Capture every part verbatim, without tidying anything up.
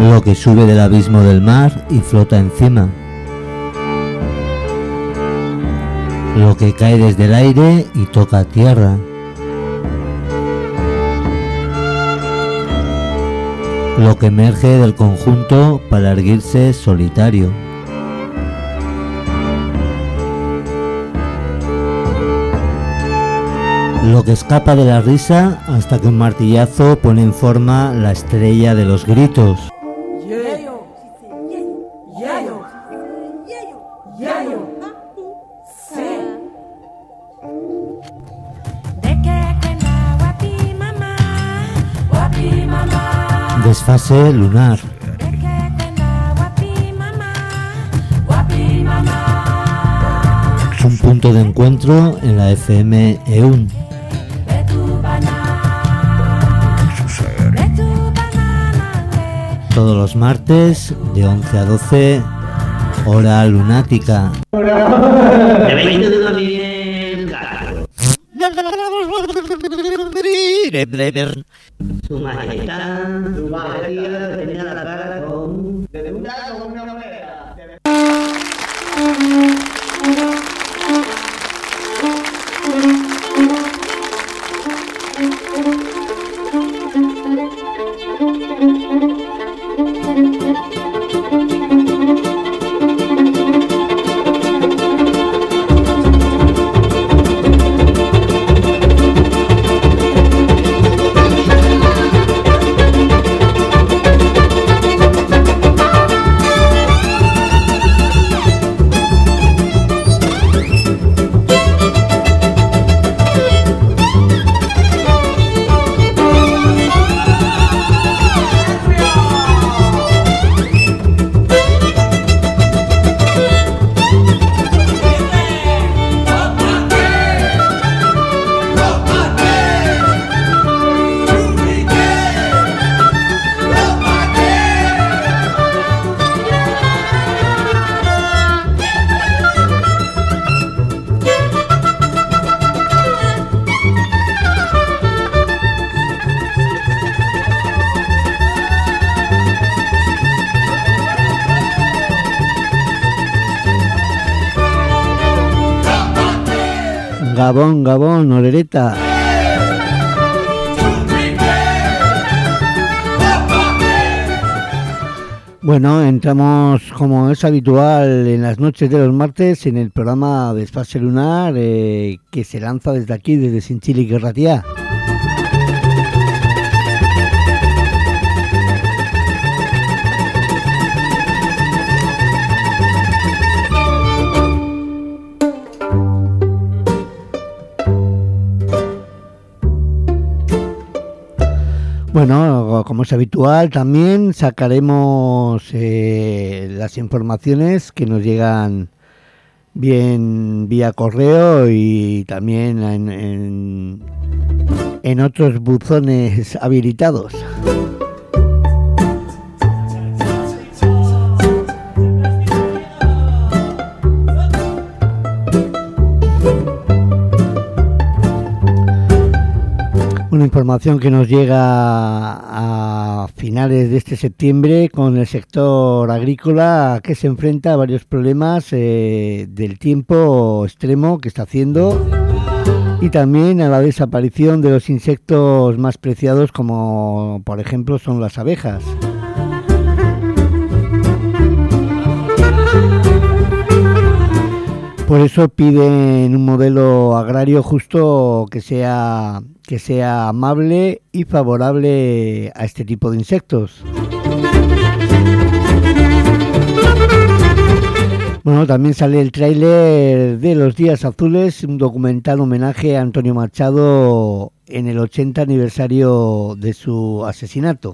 lo que sube del abismo del mar y flota encima, lo que cae desde el aire y toca tierra, lo que emerge del conjunto para erguirse solitario. Lo que escapa de la risa hasta que un martillazo pone en forma la estrella de los gritos. Desfase lunar. Un punto de encuentro en la F M E U N. Todos los martes de once a doce, hora lunática. De veinte de noviembre. Su majestad, su majestad tenía la cara con... de una con una manera. Gabón, Gabón, Orereta. Bueno, entramos como es habitual en las noches de los martes en el programa Desfase Lunar eh, que se lanza desde aquí, desde Sinchili y Ratia. Bueno, como es habitual, también sacaremos eh, las informaciones que nos llegan bien vía correo y también en, en, en otros buzones habilitados. Una información que nos llega a finales de este septiembre con el sector agrícola que se enfrenta a varios problemas eh, del tiempo extremo que está haciendo y también a la desaparición de los insectos más preciados como por ejemplo son las abejas. Por eso piden un modelo agrario justo que sea que sea amable y favorable a este tipo de insectos. Bueno, también sale el tráiler de Los Días Azules, un documental homenaje a Antonio Machado en el ochenta aniversario de su asesinato.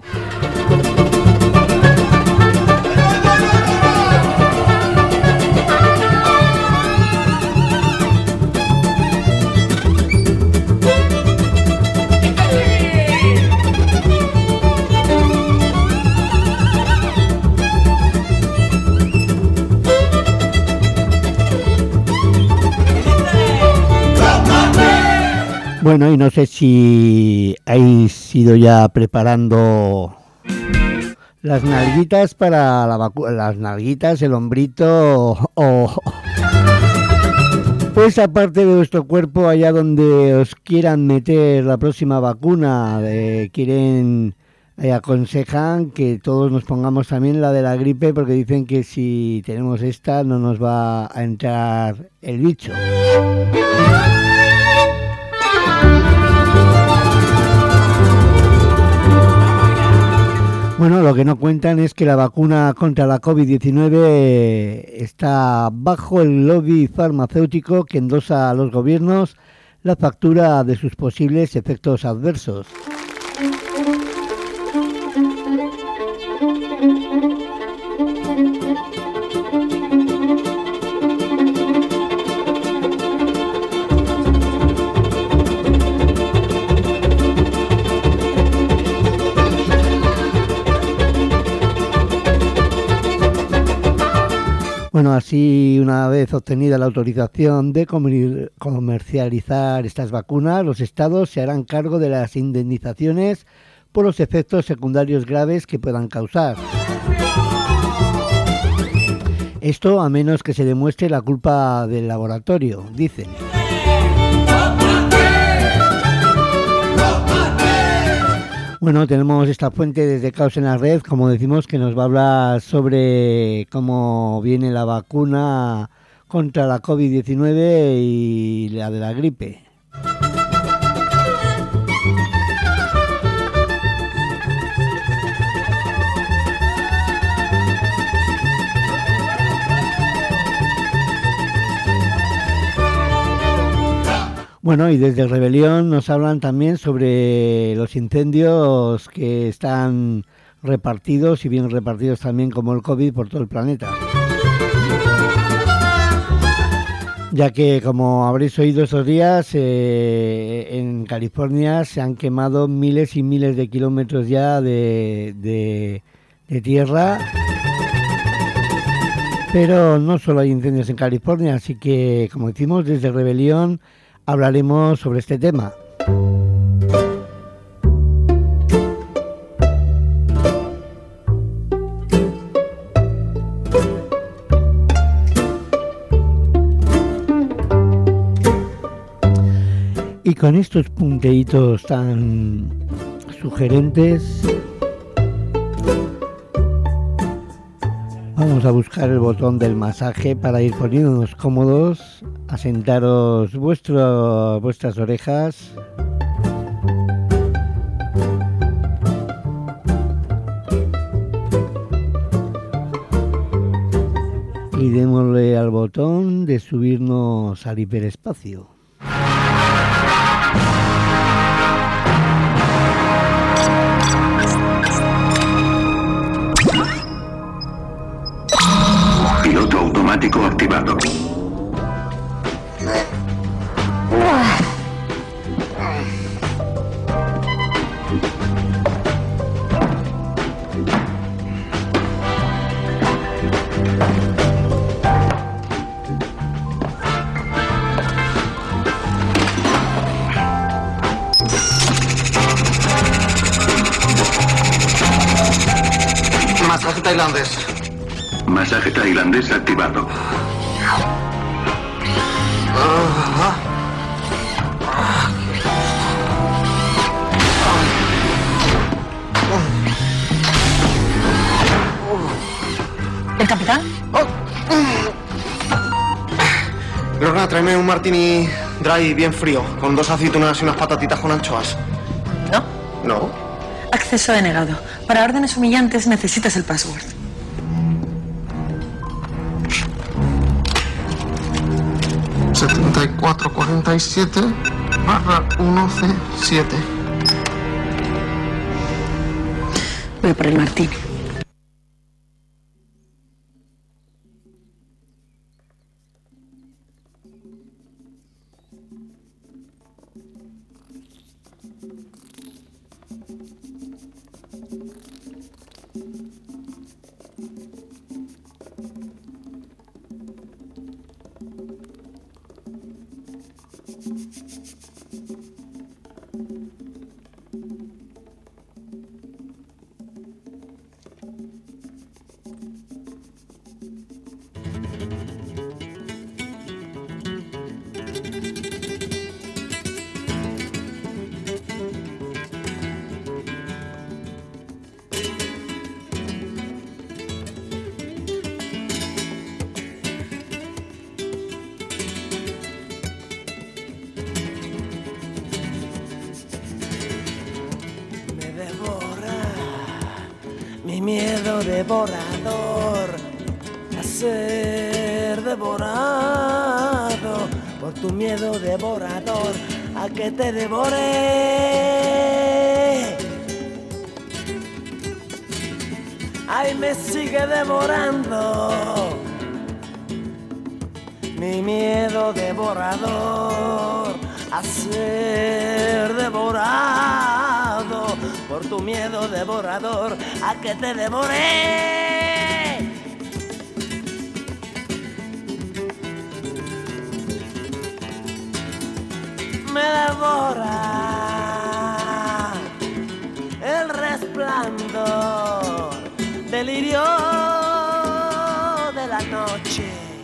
Bueno, y no sé si habéis ido ya preparando Las nalguitas para la vacuna, las nalguitas, el hombrito o... o pues aparte de vuestro cuerpo, allá donde os quieran meter la próxima vacuna, eh, quieren, eh, aconsejan que todos nos pongamos también la de la gripe, porque dicen que si tenemos esta no nos va a entrar el bicho. Bueno, lo que no cuentan es que la vacuna contra la covid diecinueve está bajo el lobby farmacéutico que endosa a los gobiernos la factura de sus posibles efectos adversos. Bueno, así una vez obtenida la autorización de comercializar estas vacunas, los estados se harán cargo de las indemnizaciones por los efectos secundarios graves que puedan causar. Esto a menos que se demuestre la culpa del laboratorio, dicen. Bueno, tenemos esta fuente desde Caos en la Red, como decimos, que nos va a hablar sobre cómo viene la vacuna contra la covid diecinueve y la de la gripe. Bueno, y desde Rebelión nos hablan también sobre los incendios que están repartidos, y bien repartidos también como el COVID, por todo el planeta. Ya que, como habréis oído estos días, eh, en California se han quemado miles y miles de kilómetros ya de, de, de tierra. Pero no solo hay incendios en California, así que, como decimos, desde Rebelión hablaremos sobre este tema. Y con estos punteitos tan sugerentes, vamos a buscar el botón del masaje para ir poniéndonos cómodos, asentaros vuestro, vuestras orejas. Y démosle al botón de subirnos al hiperespacio. Piloto automático activado. Masaje tailandés. Masaje tailandés activado. ¿El capitán? Lorna, tráeme un martini dry bien frío, con dos aceitunas y unas patatitas con anchoas. ¿No? ¿No? Acceso denegado. Para órdenes humillantes necesitas el password. setenta y cuatro cuarenta y siete barra uno C siete. Voy por el martini. devorador, a ser devorado por tu miedo devorador, a que te devore. Ay, me sigue devorando mi miedo devorador, a ser devorado por tu miedo devorador, a que te devore. Me devora el resplandor, delirio de la noche.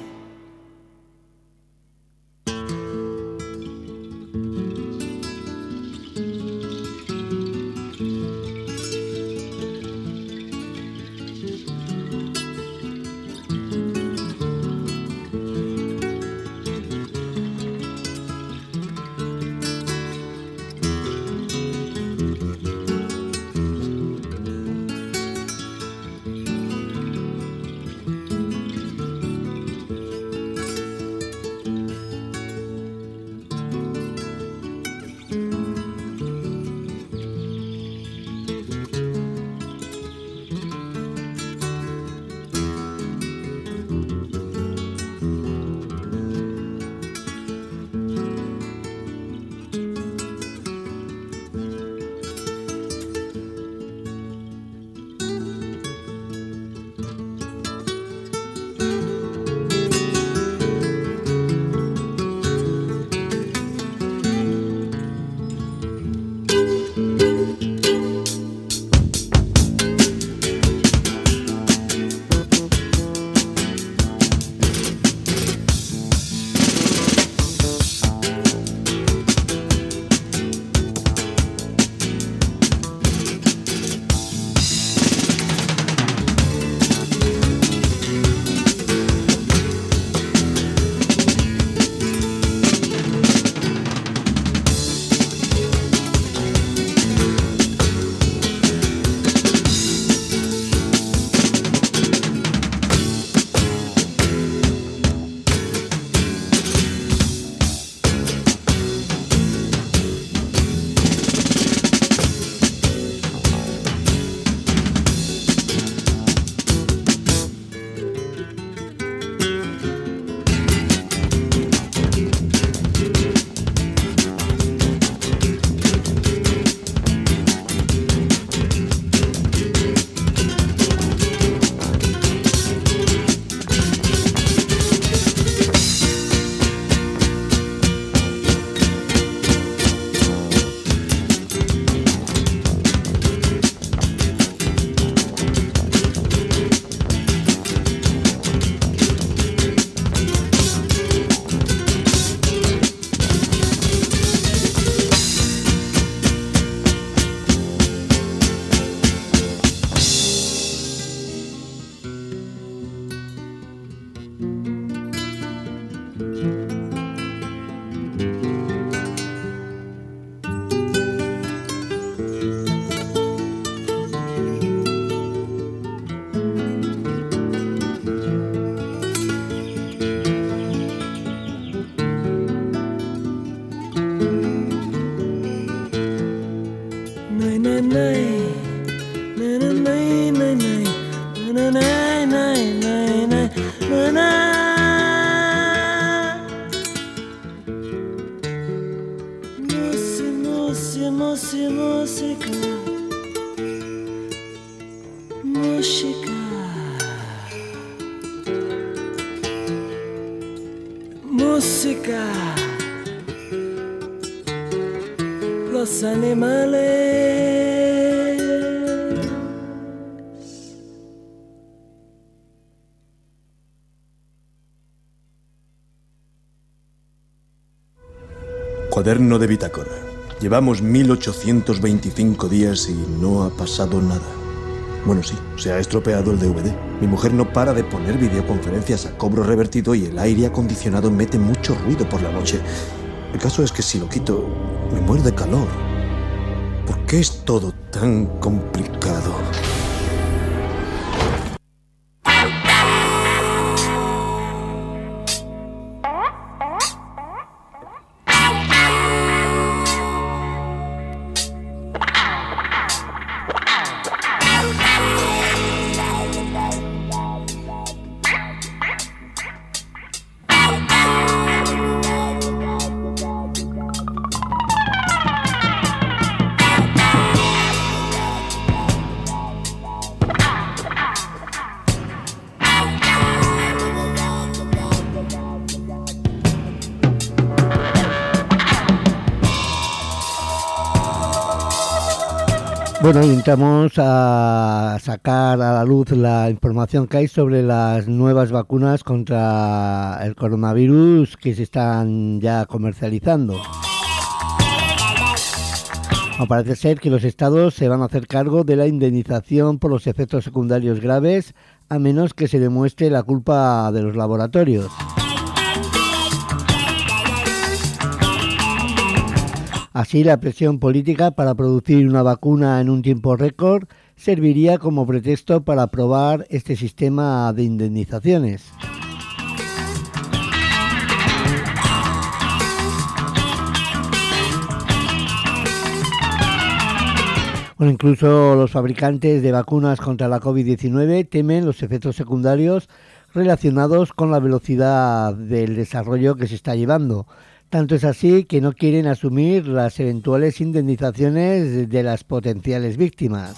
Música, los animales. Cuaderno de bitácora. Llevamos mil ochocientos veinticinco días y no ha pasado nada. Bueno, sí, se ha estropeado el D V D. Mi mujer no para de poner videoconferencias a cobro revertido y el aire acondicionado mete mucho ruido por la noche. El caso es que si lo quito, me muero de calor. ¿Por qué es todo tan complicado? Bueno, intentamos a sacar a la luz la información que hay sobre las nuevas vacunas contra el coronavirus que se están ya comercializando. No, parece ser que los estados se van a hacer cargo de la indemnización por los efectos secundarios graves, a menos que se demuestre la culpa de los laboratorios. Así, la presión política para producir una vacuna en un tiempo récord serviría como pretexto para aprobar este sistema de indemnizaciones. Bueno, incluso los fabricantes de vacunas contra la covid diecinueve temen los efectos secundarios relacionados con la velocidad del desarrollo que se está llevando. Tanto es así que no quieren asumir las eventuales indemnizaciones de las potenciales víctimas.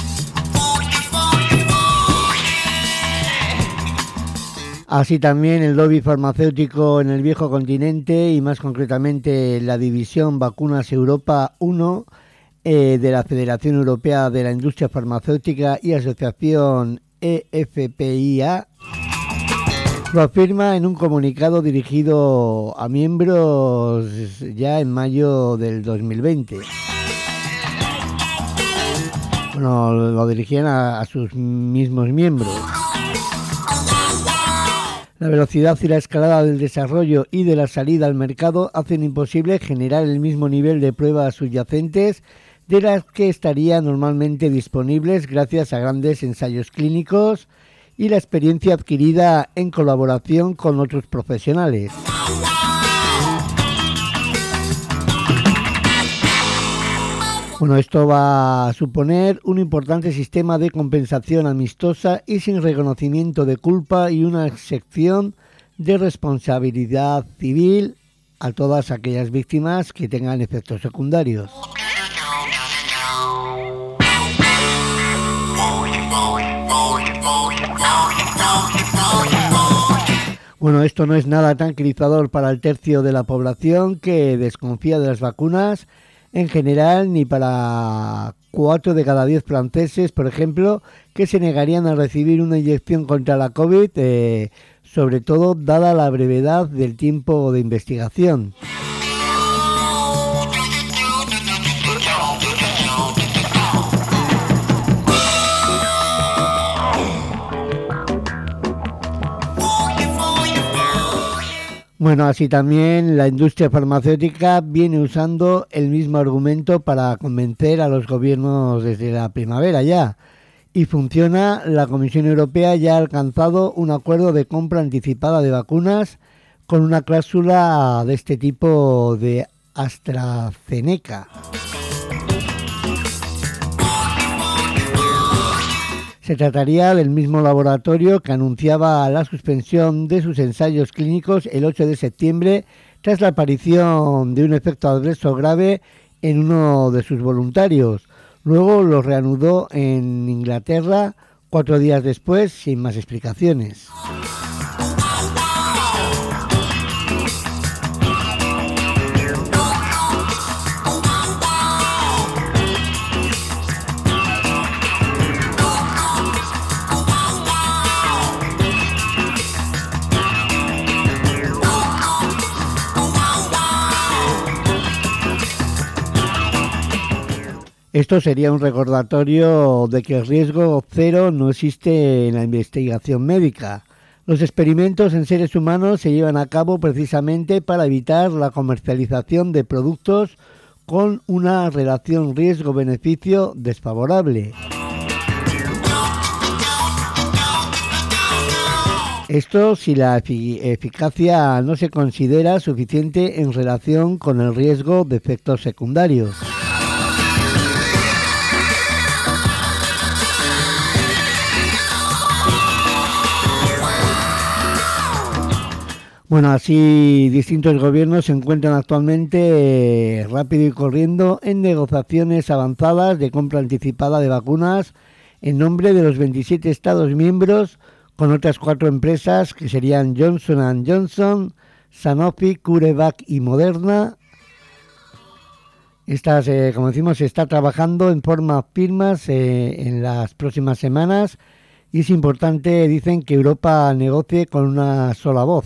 Así también el lobby farmacéutico en el viejo continente y más concretamente la división Vacunas Europa uno eh, de la Federación Europea de la Industria Farmacéutica y Asociación E F P I A lo afirma en un comunicado dirigido a miembros ya en mayo del dos mil veinte. Bueno, lo dirigían a, a sus mismos miembros. La velocidad y la escalada del desarrollo y de la salida al mercado hacen imposible generar el mismo nivel de pruebas subyacentes de las que estarían normalmente disponibles gracias a grandes ensayos clínicos y la experiencia adquirida en colaboración con otros profesionales. Bueno, esto va a suponer un importante sistema de compensación amistosa y sin reconocimiento de culpa y una sección de responsabilidad civil a todas aquellas víctimas que tengan efectos secundarios. Bueno, esto no es nada tranquilizador para el tercio de la población que desconfía de las vacunas en general, ni para cuatro de cada diez franceses, por ejemplo, que se negarían a recibir una inyección contra la COVID, eh, sobre todo dada la brevedad del tiempo de investigación. Bueno, así también la industria farmacéutica viene usando el mismo argumento para convencer a los gobiernos desde la primavera ya. Y funciona, la Comisión Europea ya ha alcanzado un acuerdo de compra anticipada de vacunas con una cláusula de este tipo de AstraZeneca. Se trataría del mismo laboratorio que anunciaba la suspensión de sus ensayos clínicos el ocho de septiembre tras la aparición de un efecto adverso grave en uno de sus voluntarios. Luego lo reanudó en Inglaterra cuatro días después sin más explicaciones. Esto sería un recordatorio de que el riesgo cero no existe en la investigación médica. Los experimentos en seres humanos se llevan a cabo precisamente para evitar la comercialización de productos con una relación riesgo-beneficio desfavorable. Esto si la efic- eficacia no se considera suficiente en relación con el riesgo de efectos secundarios. Bueno, así distintos gobiernos se encuentran actualmente eh, rápido y corriendo en negociaciones avanzadas de compra anticipada de vacunas en nombre de los veintisiete Estados miembros con otras cuatro empresas que serían Johnson and Johnson, Sanofi, CureVac y Moderna. Estas, eh, como decimos, se está trabajando en forma firmas eh, en las próximas semanas y es importante, dicen, que Europa negocie con una sola voz.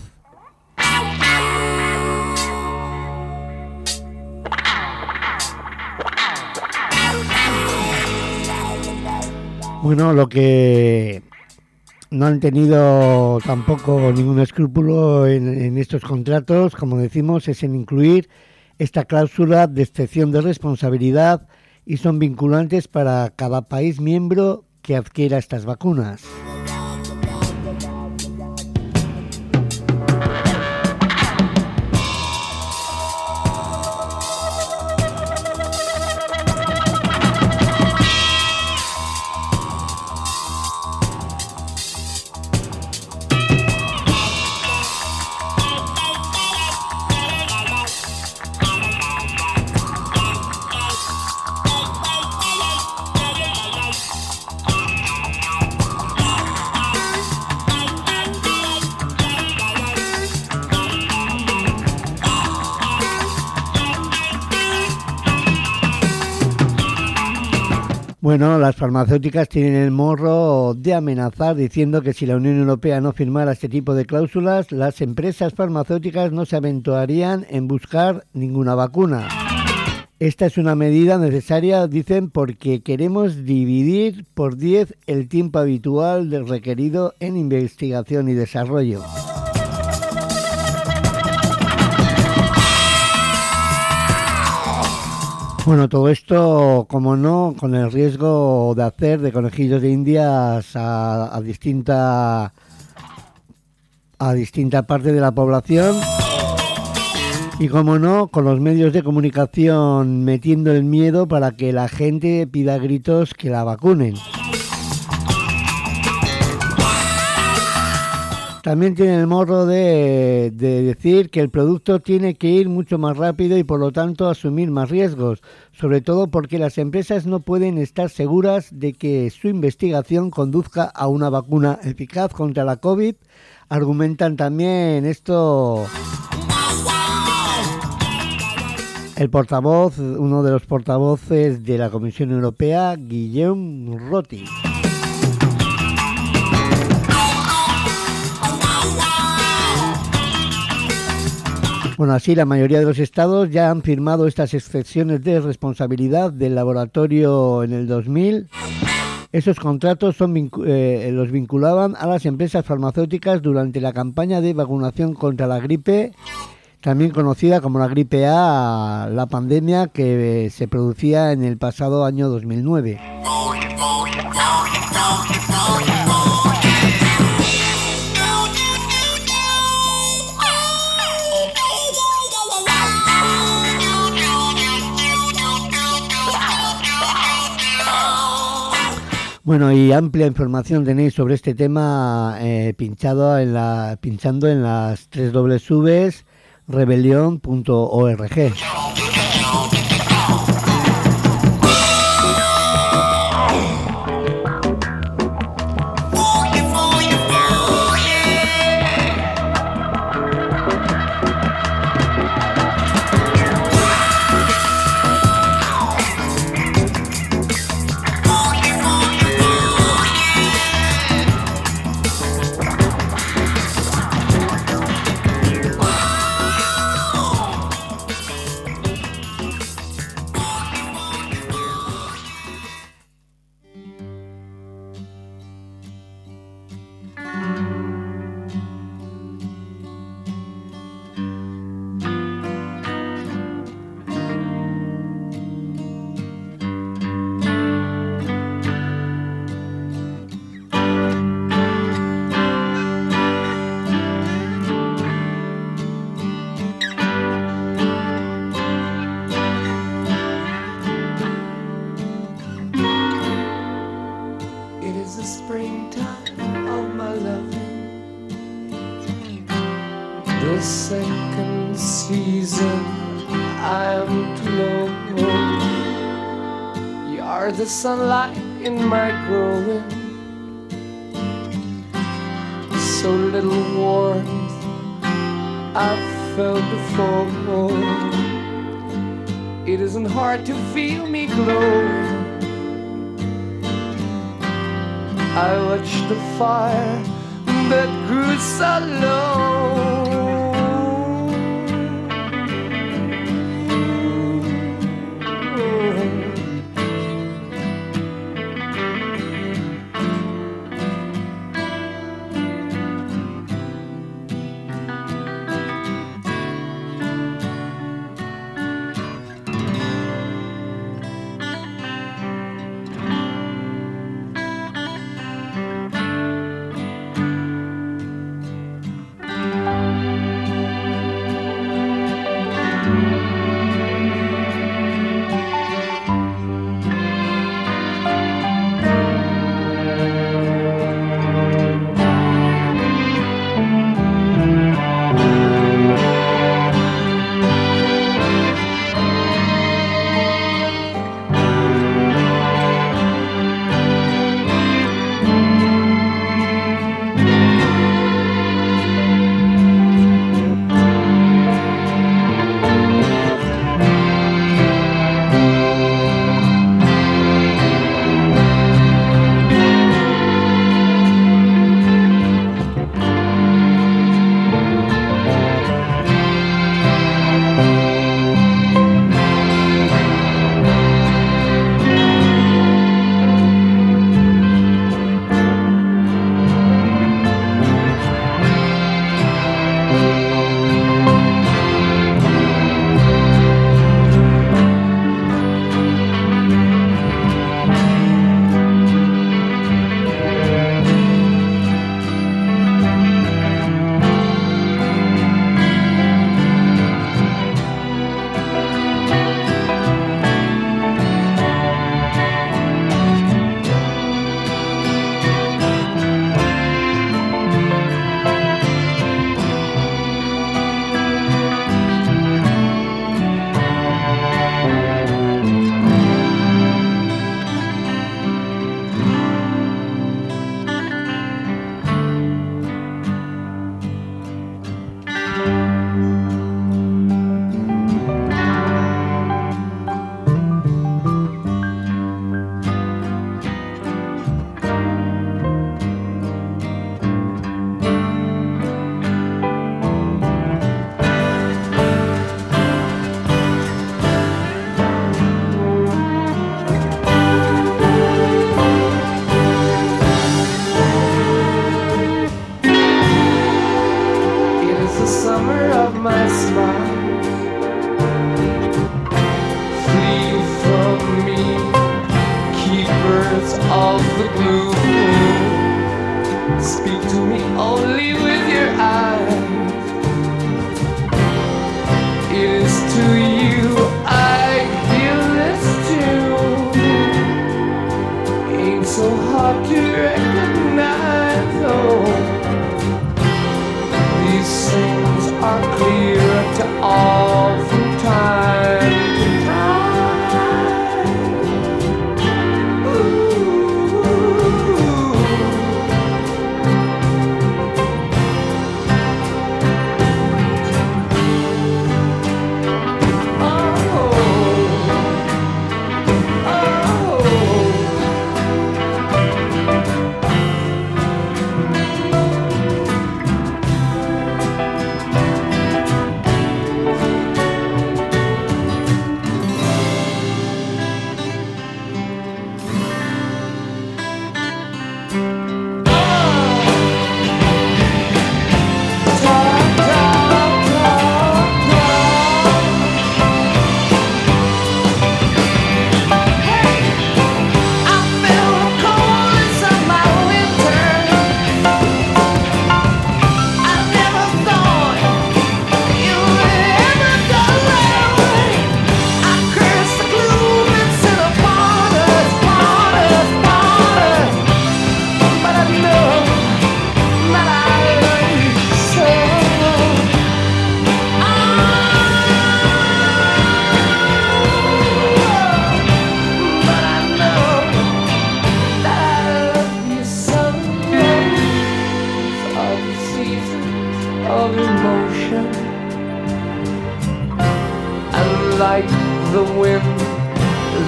Bueno, lo que no han tenido tampoco ningún escrúpulo en, en estos contratos, como decimos, es en incluir esta cláusula de excepción de responsabilidad y son vinculantes para cada país miembro que adquiera estas vacunas. Bueno, las farmacéuticas tienen el morro de amenazar diciendo que si la Unión Europea no firmara este tipo de cláusulas, las empresas farmacéuticas no se aventurarían en buscar ninguna vacuna. Esta es una medida necesaria, dicen, porque queremos dividir por diez el tiempo habitual del requerido en investigación y desarrollo. Bueno, todo esto, como no, con el riesgo de hacer de conejillos de indias a, a distinta a distinta parte de la población y, como no, con los medios de comunicación metiendo el miedo para que la gente pida a gritos que la vacunen. También tiene el morro de, de decir que el producto tiene que ir mucho más rápido y por lo tanto asumir más riesgos, sobre todo porque las empresas no pueden estar seguras de que su investigación conduzca a una vacuna eficaz contra la COVID. Argumentan también esto el portavoz, uno de los portavoces de la Comisión Europea, Guillaume Rotti. Bueno, así la mayoría de los estados ya han firmado estas excepciones de responsabilidad del laboratorio en el dos mil. Esos contratos son vincu- eh, los vinculaban a las empresas farmacéuticas durante la campaña de vacunación contra la gripe, también conocida como la gripe A, la pandemia que eh, se producía en el pasado año dos mil nueve. Bueno, y amplia información tenéis sobre este tema eh, pinchado en la, pinchando en las tres doble u punto rebelión punto org. Second season, I'm to know. You are the sunlight in my growing. So little warmth I've felt before. It isn't hard to feel me glow. I watched the fire that grew so low.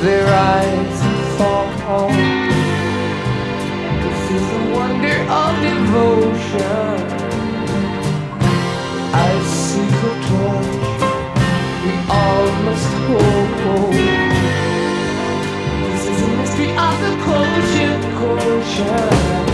they rise and fall. This is the wonder of devotion. I seek a torch we all must hold. This is a mystery of the culture, culture.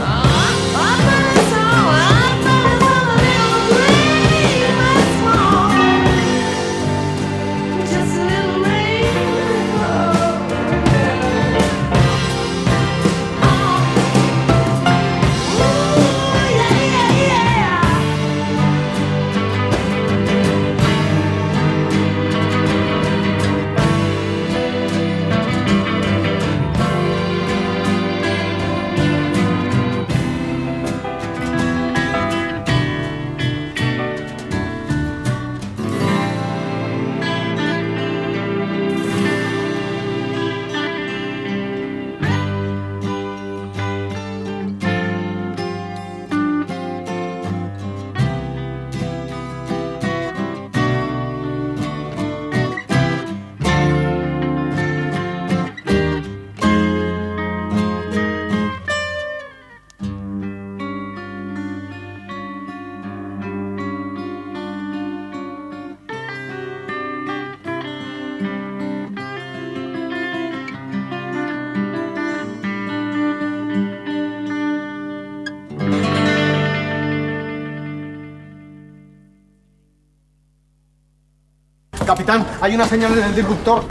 Capitán, hay una señal en el disruptor.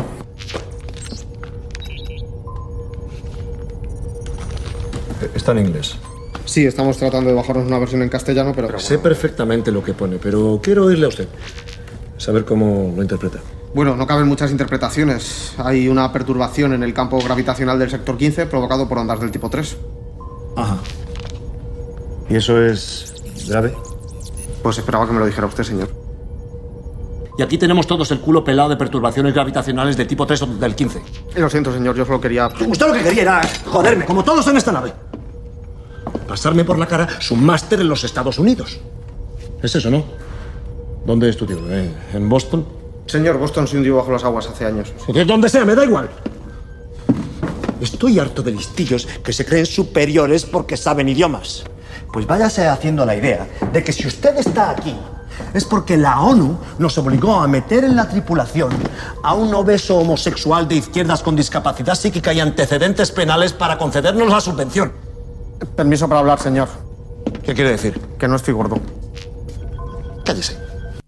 Está en inglés. Sí, estamos tratando de bajarnos una versión en castellano, pero... Sé perfectamente lo que pone, pero quiero oírle a usted. Saber cómo lo interpreta. Bueno, no caben muchas interpretaciones. Hay una perturbación en el campo gravitacional del sector quince provocado por ondas del tipo tres. Ajá. ¿Y eso es grave? Pues esperaba que me lo dijera usted, señor. Y aquí tenemos todos el culo pelado de perturbaciones gravitacionales de tipo tres o del quince. Lo siento, señor, yo solo quería... Usted lo que quería era joderme, como todos en esta nave. Pasarme por la cara su máster en los Estados Unidos. Es eso, ¿no? ¿Dónde estudió? ¿Eh? ¿En Boston? Señor, Boston se hundió bajo las aguas hace años. De donde sea, me da igual. Estoy harto de listillos que se creen superiores porque saben idiomas. Pues váyase haciendo la idea de que si usted está aquí es porque la ONU nos obligó a meter en la tripulación a un obeso homosexual de izquierdas con discapacidad psíquica y antecedentes penales para concedernos la subvención. Permiso para hablar, señor. ¿Qué quiere decir? Que no estoy gordo. Cállese.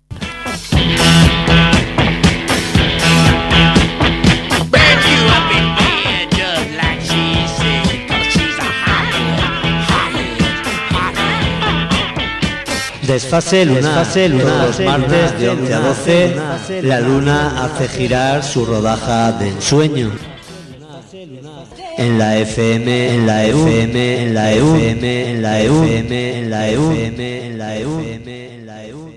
Desfase lunar. Desfase lunar. Los martes de once a doce, la luna hace girar su rodaja de ensueño. En la F M, en la F M, en la F M, en la F M, en la F M, en la F M, en la F M.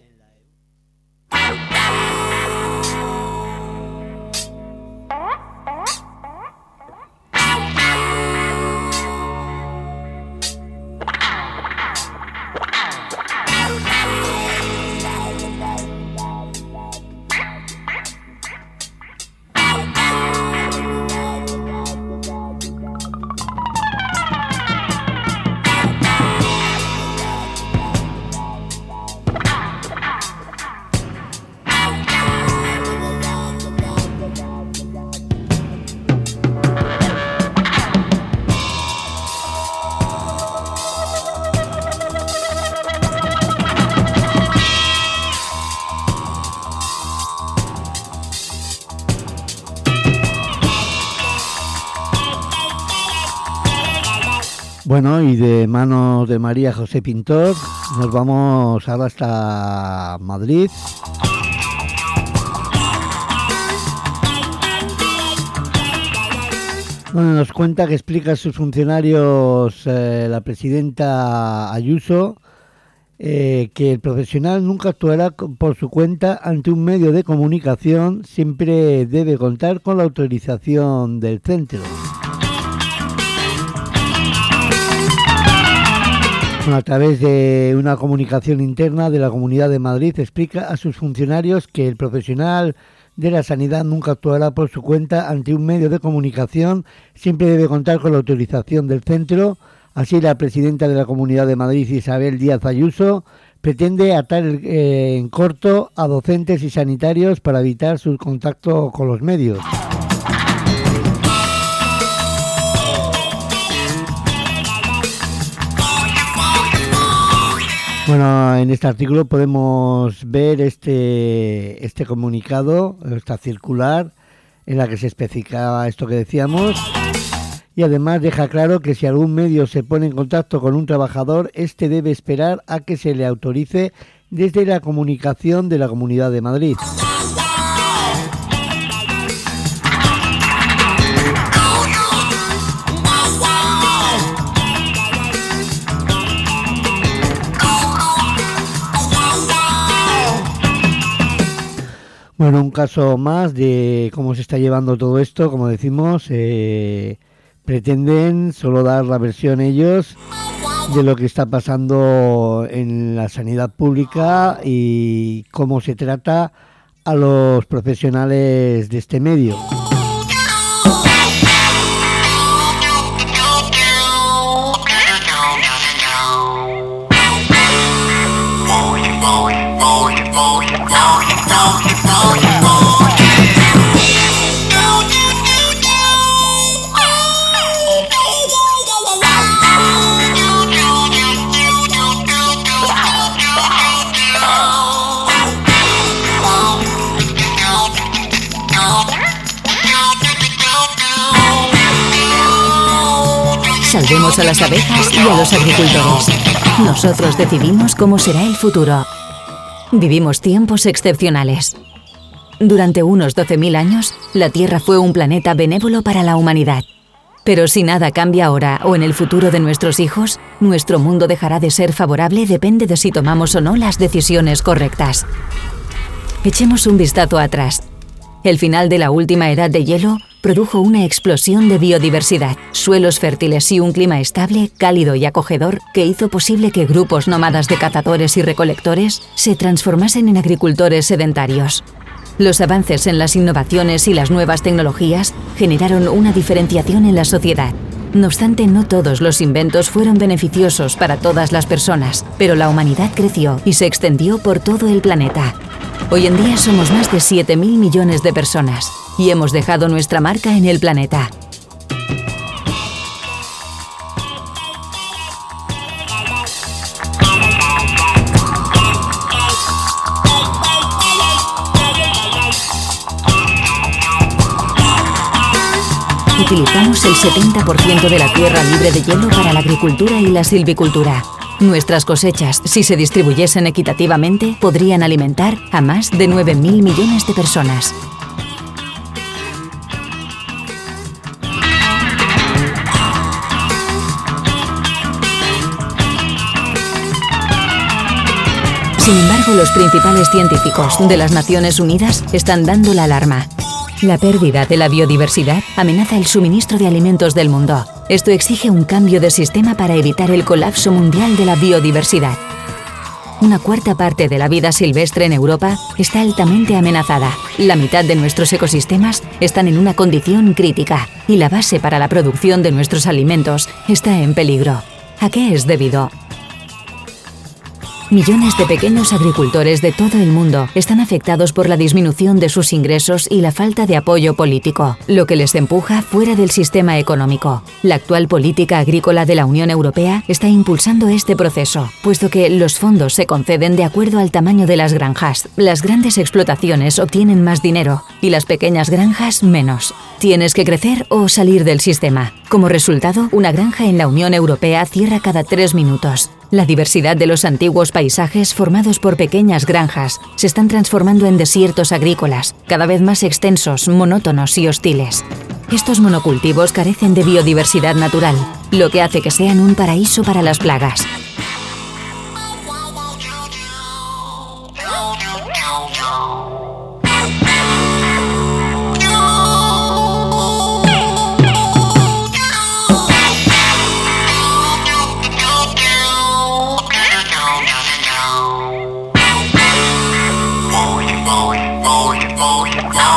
Bueno, y de manos de María José Pintor nos vamos ahora hasta Madrid. Donde nos cuenta que explica a sus funcionarios eh, la presidenta Ayuso eh, que el profesional nunca actuará por su cuenta ante un medio de comunicación, siempre debe contar con la autorización del centro. A través de una comunicación interna de la Comunidad de Madrid explica a sus funcionarios que el profesional de la Sanidad nunca actuará por su cuenta ante un medio de comunicación, siempre debe contar con la autorización del centro. Así, la presidenta de la Comunidad de Madrid, Isabel Díaz Ayuso, pretende atar eh, en corto a docentes y sanitarios para evitar su contacto con los medios. Bueno, en este artículo podemos ver este, este comunicado, esta circular, en la que se especificaba esto que decíamos, y además deja claro que si algún medio se pone en contacto con un trabajador, este debe esperar a que se le autorice desde la comunicación de la Comunidad de Madrid. Bueno, un caso más de cómo se está llevando todo esto, como decimos, eh, pretenden solo dar la versión ellos de lo que está pasando en la sanidad pública y cómo se trata a los profesionales de este medio. Salvemos a las abejas y a los agricultores. Nosotros decidimos cómo será el futuro. Vivimos tiempos excepcionales. Durante unos doce mil años, la Tierra fue un planeta benévolo para la humanidad. Pero si nada cambia ahora o en el futuro de nuestros hijos, nuestro mundo dejará de ser favorable depende de si tomamos o no las decisiones correctas. Echemos un vistazo atrás. El final de la última edad de hielo produjo una explosión de biodiversidad, suelos fértiles y un clima estable, cálido y acogedor que hizo posible que grupos nómadas de cazadores y recolectores se transformasen en agricultores sedentarios. Los avances en las innovaciones y las nuevas tecnologías generaron una diferenciación en la sociedad. No obstante, no todos los inventos fueron beneficiosos para todas las personas, pero la humanidad creció y se extendió por todo el planeta. Hoy en día somos más de siete mil millones de personas y hemos dejado nuestra marca en el planeta. Utilizamos el setenta por ciento de la tierra libre de hielo para la agricultura y la silvicultura. Nuestras cosechas, si se distribuyesen equitativamente, podrían alimentar a más de nueve mil millones de personas. Sin embargo, los principales científicos de las Naciones Unidas están dando la alarma. La pérdida de la biodiversidad amenaza el suministro de alimentos del mundo. Esto exige un cambio de sistema para evitar el colapso mundial de la biodiversidad. Una cuarta parte de la vida silvestre en Europa está altamente amenazada. La mitad de nuestros ecosistemas están en una condición crítica y la base para la producción de nuestros alimentos está en peligro. ¿A qué es debido? Millones de pequeños agricultores de todo el mundo están afectados por la disminución de sus ingresos y la falta de apoyo político, lo que les empuja fuera del sistema económico. La actual política agrícola de la Unión Europea está impulsando este proceso, puesto que los fondos se conceden de acuerdo al tamaño de las granjas. Las grandes explotaciones obtienen más dinero y las pequeñas granjas menos. Tienes que crecer o salir del sistema. Como resultado, una granja en la Unión Europea cierra cada tres minutos. La diversidad de los antiguos paisajes formados por pequeñas granjas se están transformando en desiertos agrícolas, cada vez más extensos, monótonos y hostiles. Estos monocultivos carecen de biodiversidad natural, lo que hace que sean un paraíso para las plagas. Oh,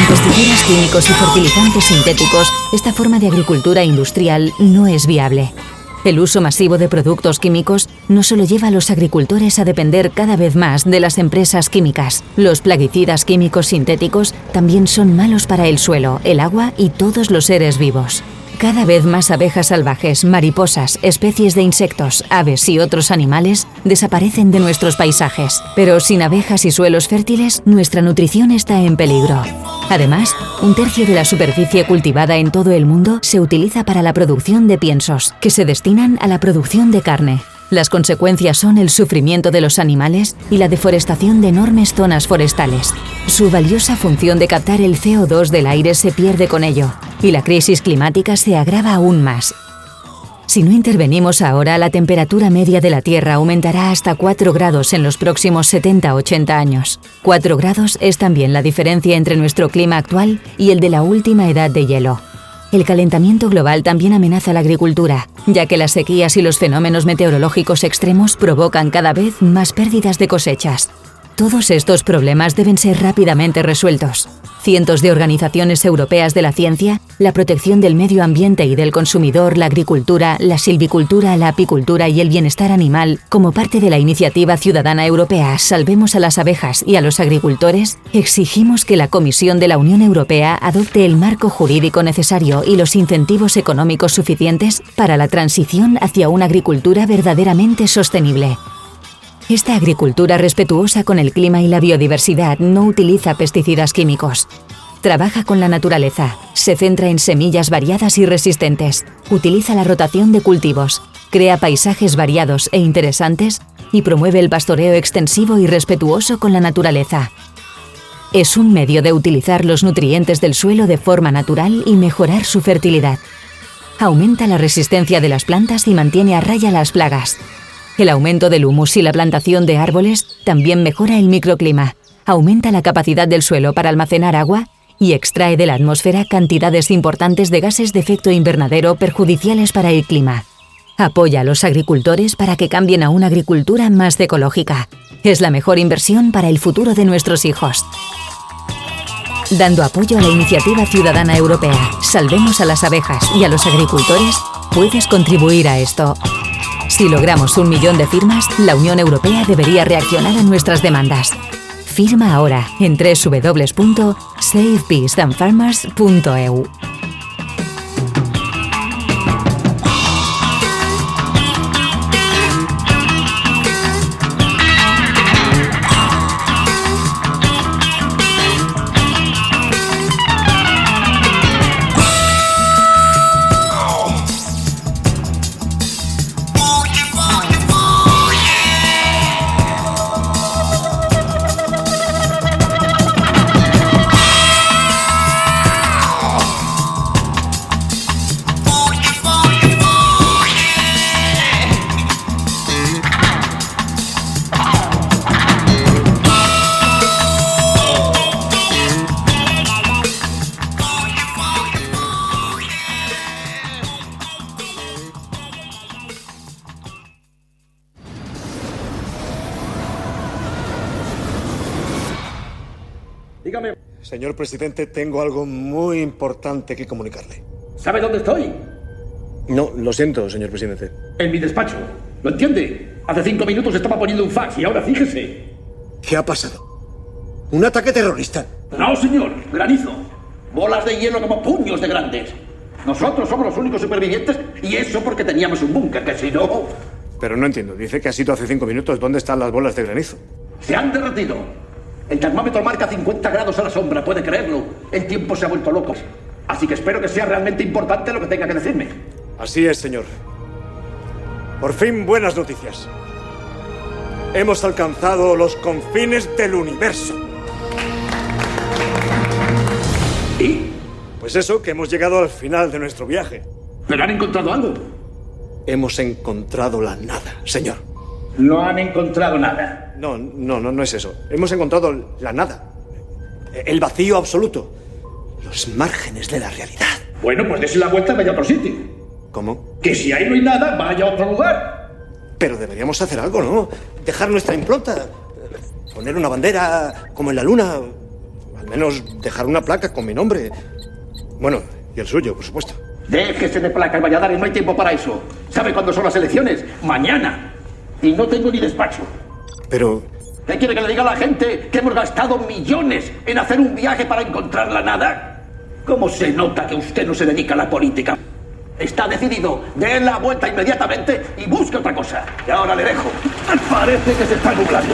pesticidas químicos y fertilizantes sintéticos, esta forma de agricultura industrial no es viable. El uso masivo de productos químicos no solo lleva a los agricultores a depender cada vez más de las empresas químicas. Los plaguicidas químicos sintéticos también son malos para el suelo, el agua y todos los seres vivos. Cada vez más abejas salvajes, mariposas, especies de insectos, aves y otros animales desaparecen de nuestros paisajes. Pero sin abejas y suelos fértiles, nuestra nutrición está en peligro. Además, un tercio de la superficie cultivada en todo el mundo se utiliza para la producción de piensos, que se destinan a la producción de carne. Las consecuencias son el sufrimiento de los animales y la deforestación de enormes zonas forestales. Su valiosa función de captar el C O dos del aire se pierde con ello, y la crisis climática se agrava aún más. Si no intervenimos ahora, la temperatura media de la Tierra aumentará hasta cuatro grados en los próximos setenta a ochenta años. cuatro grados es también la diferencia entre nuestro clima actual y el de la última edad de hielo. El calentamiento global también amenaza la agricultura, ya que las sequías y los fenómenos meteorológicos extremos provocan cada vez más pérdidas de cosechas. Todos estos problemas deben ser rápidamente resueltos. Cientos de organizaciones europeas de la ciencia, la protección del medio ambiente y del consumidor, la agricultura, la silvicultura, la apicultura y el bienestar animal, como parte de la iniciativa ciudadana europea Salvemos a las abejas y a los agricultores, exigimos que la Comisión de la Unión Europea adopte el marco jurídico necesario y los incentivos económicos suficientes para la transición hacia una agricultura verdaderamente sostenible. Esta agricultura respetuosa con el clima y la biodiversidad no utiliza pesticidas químicos. Trabaja con la naturaleza, se centra en semillas variadas y resistentes, utiliza la rotación de cultivos, crea paisajes variados e interesantes y promueve el pastoreo extensivo y respetuoso con la naturaleza. Es un medio de utilizar los nutrientes del suelo de forma natural y mejorar su fertilidad. Aumenta la resistencia de las plantas y mantiene a raya las plagas. El aumento del humus y la plantación de árboles también mejora el microclima, aumenta la capacidad del suelo para almacenar agua y extrae de la atmósfera cantidades importantes de gases de efecto invernadero perjudiciales para el clima. Apoya a los agricultores para que cambien a una agricultura más ecológica. Es la mejor inversión para el futuro de nuestros hijos. Dando apoyo a la iniciativa ciudadana europea Salvemos a las abejas y a los agricultores, puedes contribuir a esto. Si logramos un millón de firmas, la Unión Europea debería reaccionar a nuestras demandas. Firma ahora en doble u doble u doble u punto save bees and farmers punto e u. Dígame. Señor presidente, tengo algo muy importante que comunicarle. ¿Sabe dónde estoy? No, lo siento, señor presidente. En mi despacho. ¿Lo entiende? Hace cinco minutos estaba poniendo un fax y ahora fíjese. ¿Qué ha pasado? ¿Un ataque terrorista? No, señor. Granizo. Bolas de hielo como puños de grandes. Nosotros somos los únicos supervivientes y eso porque teníamos un búnker, que si no... Pero no entiendo. Dice que ha sido hace cinco minutos. ¿Dónde están las bolas de granizo? Se han derretido. El termómetro marca cincuenta grados a la sombra, puede creerlo. El tiempo se ha vuelto loco. Así que espero que sea realmente importante lo que tenga que decirme. Así es, señor. Por fin buenas noticias. Hemos alcanzado los confines del universo. ¿Y? Pues eso, que hemos llegado al final de nuestro viaje. ¿Pero han encontrado algo? Hemos encontrado la nada, señor. No han encontrado nada. No, no, no, no es eso. Hemos encontrado la nada. El vacío absoluto. Los márgenes de la realidad. Bueno, pues dése la vuelta y vaya a otro sitio. ¿Cómo? Que si ahí no hay nada, vaya a otro lugar. Pero deberíamos hacer algo, ¿no? Dejar nuestra impronta. Poner una bandera como en la luna. Al menos dejar una placa con mi nombre. Bueno, y el suyo, por supuesto. Déjese de placas, Valladares, no hay tiempo para eso. ¿Sabe cuándo son las elecciones? Mañana. Y no tengo ni despacho. Pero... ¿Qué quiere que le diga a la gente? ¿Que hemos gastado millones en hacer un viaje para encontrar la nada? ¿Cómo se nota que usted no se dedica a la política? Está decidido. Dé la vuelta inmediatamente y busque otra cosa. Y ahora le dejo. Parece que se está nublando.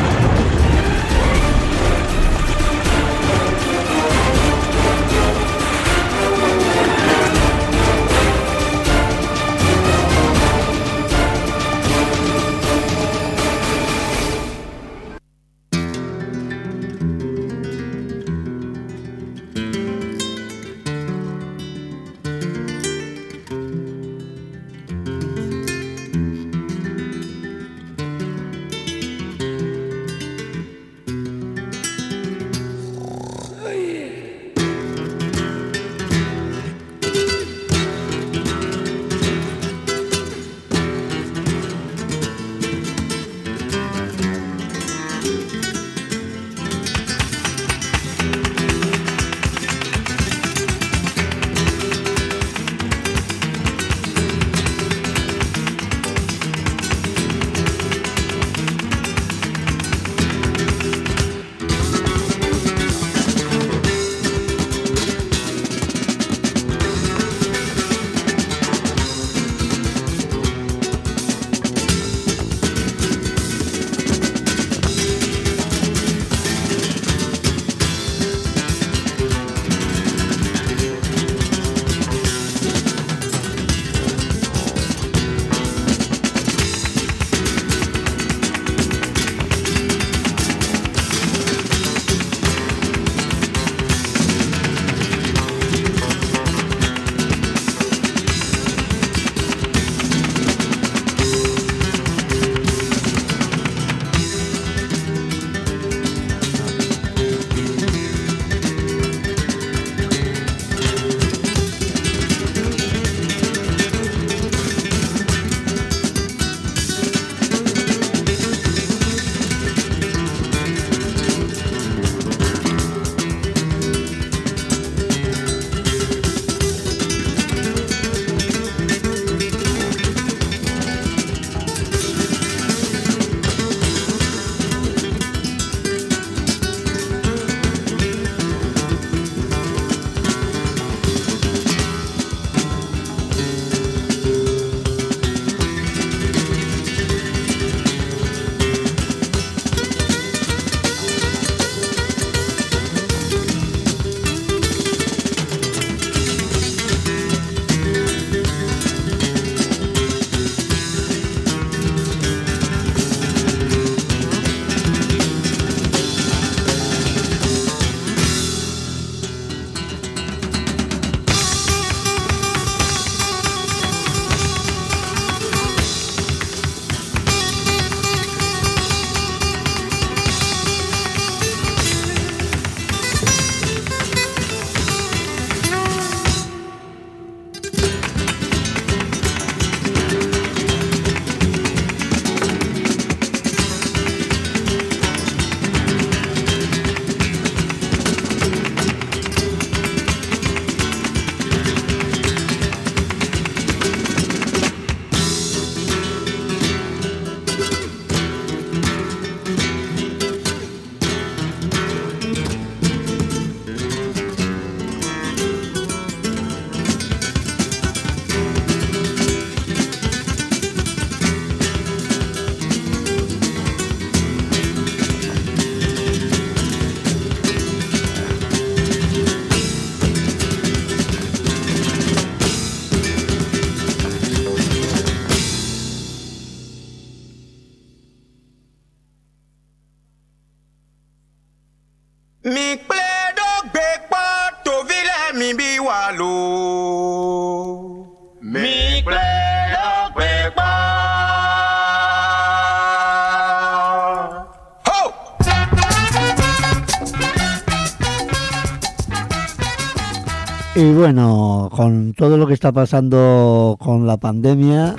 Y bueno, con todo lo que está pasando con la pandemia,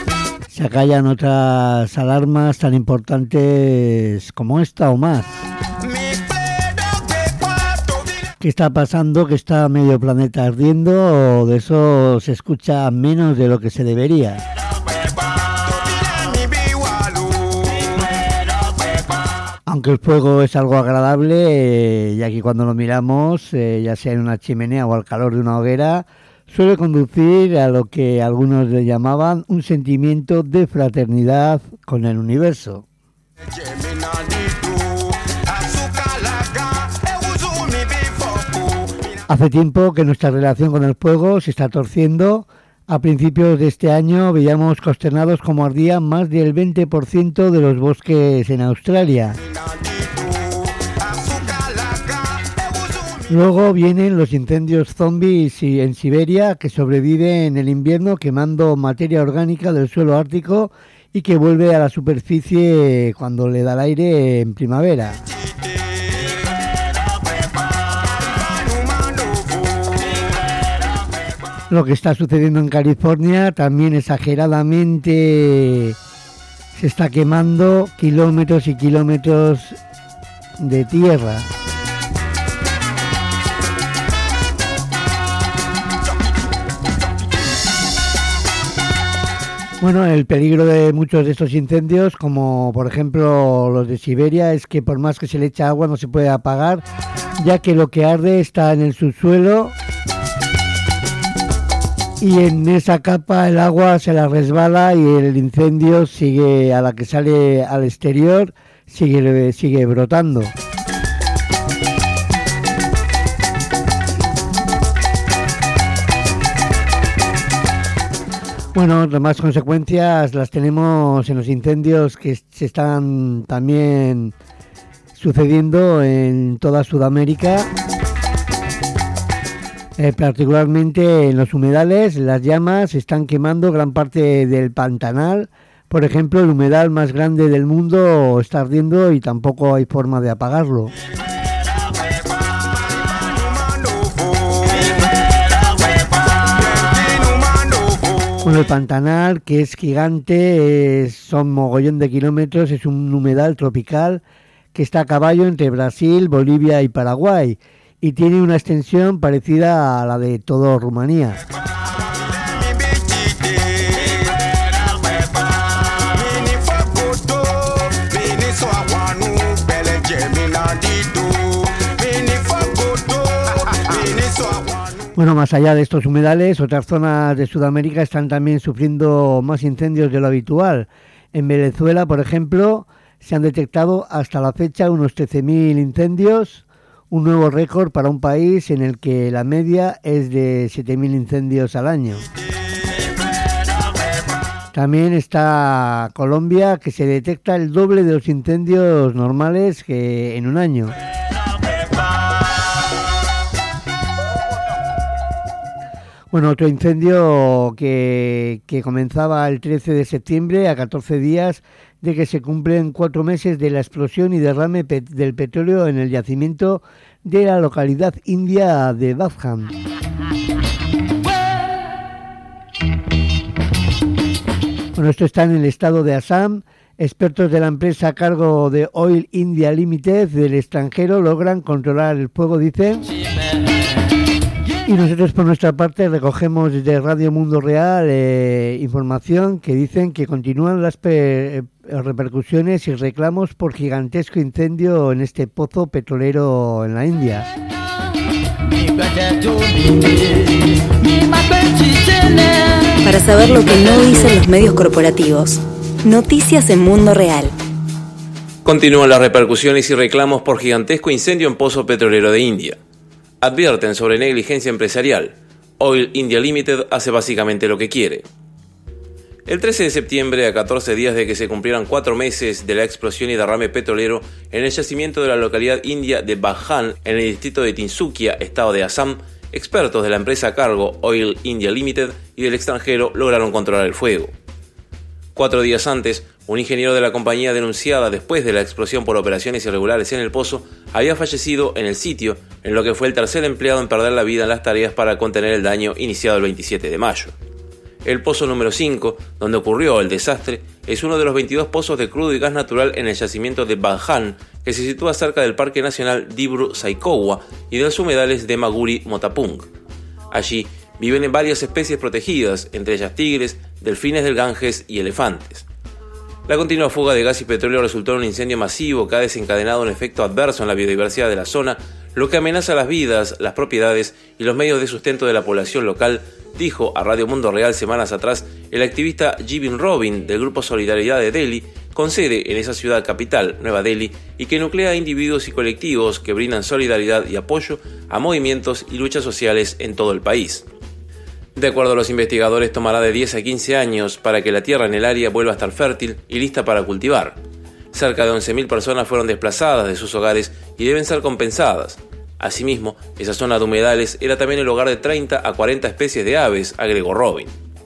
se acallan otras alarmas tan importantes como esta o más. ¿Qué está pasando? Que está medio planeta ardiendo, o de eso se escucha menos de lo que se debería. Aunque el fuego es algo agradable, eh, ya que cuando lo miramos, eh, ya sea en una chimenea o al calor de una hoguera, suele conducir a lo que algunos le llamaban un sentimiento de fraternidad con el universo. Hace tiempo que nuestra relación con el fuego se está torciendo. A principios de este año veíamos consternados como ardían más del veinte por ciento de los bosques en Australia. Luego vienen los incendios zombies en Siberia, que sobreviven en el invierno quemando materia orgánica del suelo ártico y que vuelve a la superficie cuando le da el aire en primavera. Lo que está sucediendo en California también exageradamente se está quemando kilómetros y kilómetros de tierra. Bueno, el peligro de muchos de estos incendios, como por ejemplo los de Siberia, es que por más que se le echa agua no se puede apagar, ya que lo que arde está en el subsuelo. Y en esa capa el agua se la resbala y el incendio sigue, a la que sale al exterior, sigue, sigue brotando. Bueno, las más consecuencias las tenemos en los incendios que se están también sucediendo en toda Sudamérica. Eh, particularmente en los humedales, las llamas están quemando gran parte del Pantanal. Por ejemplo, el humedal más grande del mundo está ardiendo y tampoco hay forma de apagarlo. Bueno, el Pantanal, que es gigante, es, son mogollón de kilómetros, es un humedal tropical que está a caballo entre Brasil, Bolivia y Paraguay. Y tiene una extensión parecida a la de toda Rumanía. Bueno, más allá de estos humedales, otras zonas de Sudamérica están también sufriendo más incendios de lo habitual. En Venezuela, por ejemplo, se han detectado hasta la fecha unos trece mil incendios, un nuevo récord para un país en el que la media es de siete mil incendios al año. También está Colombia, que se detecta el doble de los incendios normales que en un año. Bueno, otro incendio que, que comenzaba el trece de septiembre, a catorce días de que se cumplen cuatro meses de la explosión y derrame pe- del petróleo en el yacimiento de la localidad india de Badkham. Bueno, esto está en el estado de Assam. Expertos de la empresa a cargo de Oil India Limited del extranjero logran controlar el fuego, dicen. Y nosotros por nuestra parte recogemos desde Radio Mundo Real eh, información que dicen que continúan las pe- repercusiones y reclamos por gigantesco incendio en este pozo petrolero en la India. Para saber lo que no dicen los medios corporativos, noticias en Mundo Real. Continúan las repercusiones y reclamos por gigantesco incendio en pozo petrolero de India. Advierten sobre negligencia empresarial. Oil India Limited hace básicamente lo que quiere. El trece de septiembre, a catorce días de que se cumplieran cuatro meses de la explosión y derrame petrolero en el yacimiento de la localidad india de Badkham, en el distrito de Tinsukia, estado de Assam, expertos de la empresa a cargo Oil India Limited y del extranjero lograron controlar el fuego. Cuatro días antes, un ingeniero de la compañía denunciada después de la explosión por operaciones irregulares en el pozo había fallecido en el sitio, en lo que fue el tercer empleado en perder la vida en las tareas para contener el daño iniciado el veintisiete de mayo. El pozo número cinco, donde ocurrió el desastre, es uno de los veintidós pozos de crudo y gas natural en el yacimiento de Baljan, que se sitúa cerca del Parque Nacional Dibru-Saikhowa y de los humedales de Maguri-Motapung. Allí viven varias especies protegidas, entre ellas tigres, delfines del Ganges y elefantes. La continua fuga de gas y petróleo resultó en un incendio masivo que ha desencadenado un efecto adverso en la biodiversidad de la zona, lo que amenaza las vidas, las propiedades y los medios de sustento de la población local, dijo a Radio Mundo Real semanas atrás el activista Jibin Robin del Grupo Solidaridad de Delhi, con sede en esa ciudad capital, Nueva Delhi, y que nuclea a individuos y colectivos que brindan solidaridad y apoyo a movimientos y luchas sociales en todo el país. De acuerdo a los investigadores, tomará de diez a quince años para que la tierra en el área vuelva a estar fértil y lista para cultivar. Cerca de once mil personas fueron desplazadas de sus hogares y deben ser compensadas. Asimismo, esa zona de humedales era también el hogar de treinta a cuarenta especies de aves, agregó Robin.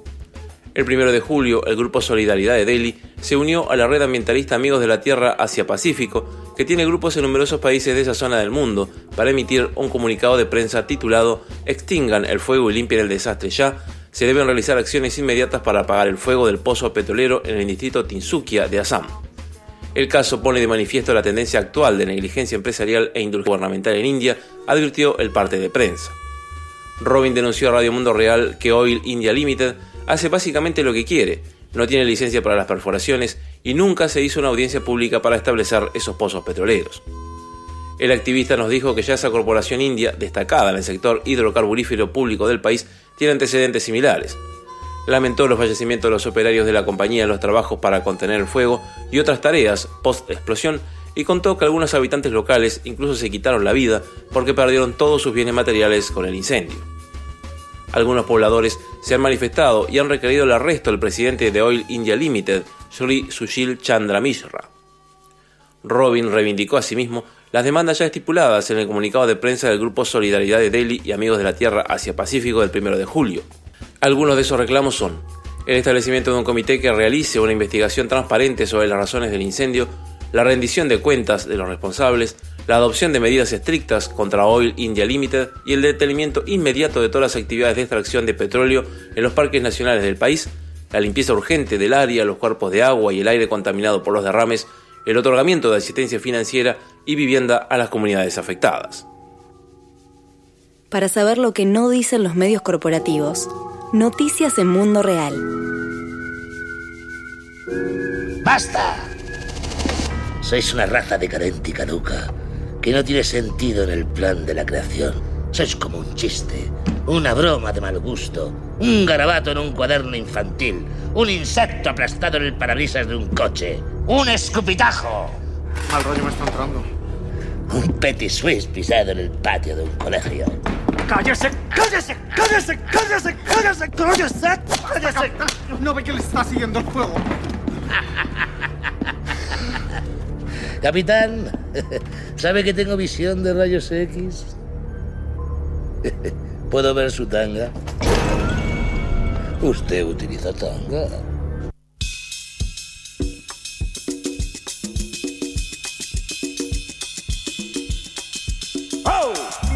El primero de julio, el Grupo Solidaridad de Delhi se unió a la red ambientalista Amigos de la Tierra Asia-Pacífico, que tiene grupos en numerosos países de esa zona del mundo, para emitir un comunicado de prensa titulado «Extingan el fuego y limpien el desastre ya. Se deben realizar acciones inmediatas para apagar el fuego del pozo petrolero en el distrito Tinsukia de Assam». El caso pone de manifiesto la tendencia actual de negligencia empresarial e indulgencia gubernamental en India, advirtió el parte de prensa. Robin denunció a Radio Mundo Real que Oil India Limited hace básicamente lo que quiere, no tiene licencia para las perforaciones y nunca se hizo una audiencia pública para establecer esos pozos petroleros. El activista nos dijo que ya esa corporación india, destacada en el sector hidrocarburífero público del país, tiene antecedentes similares. Lamentó los fallecimientos de los operarios de la compañía en los trabajos para contener el fuego y otras tareas post-explosión, y contó que algunos habitantes locales incluso se quitaron la vida porque perdieron todos sus bienes materiales con el incendio. Algunos pobladores se han manifestado y han requerido el arresto del presidente de Oil India Limited, Sri Sushil Chandra Mishra. Robin reivindicó asimismo las demandas ya estipuladas en el comunicado de prensa del Grupo Solidaridad de Delhi y Amigos de la Tierra Asia-Pacífico del primero de julio. Algunos de esos reclamos son el establecimiento de un comité que realice una investigación transparente sobre las razones del incendio, la rendición de cuentas de los responsables, la adopción de medidas estrictas contra Oil India Limited y el detenimiento inmediato de todas las actividades de extracción de petróleo en los parques nacionales del país, la limpieza urgente del área, los cuerpos de agua y el aire contaminado por los derrames, el otorgamiento de asistencia financiera y vivienda a las comunidades afectadas. Para saber lo que no dicen los medios corporativos, noticias en Mundo Real. ¡Basta! Sois una raza decadente y caduca, que no tiene sentido en el plan de la creación. Sois como un chiste, una broma de mal gusto, un garabato en un cuaderno infantil, un insecto aplastado en el parabrisas de un coche, un escupitajo. Mal rollo me está entrando. Un petit suisse pisado en el patio de un colegio. ¡Cállese! ¡Cállese! ¡Cállese! ¡Cállese! ¡Cállese! ¡Cállese! ¡Cállese! No ve que le está siguiendo el fuego. Capitán, ¿sabe que tengo visión de rayos X? ¿Puedo ver su tanga? ¿Usted utiliza tanga? ¡Oh!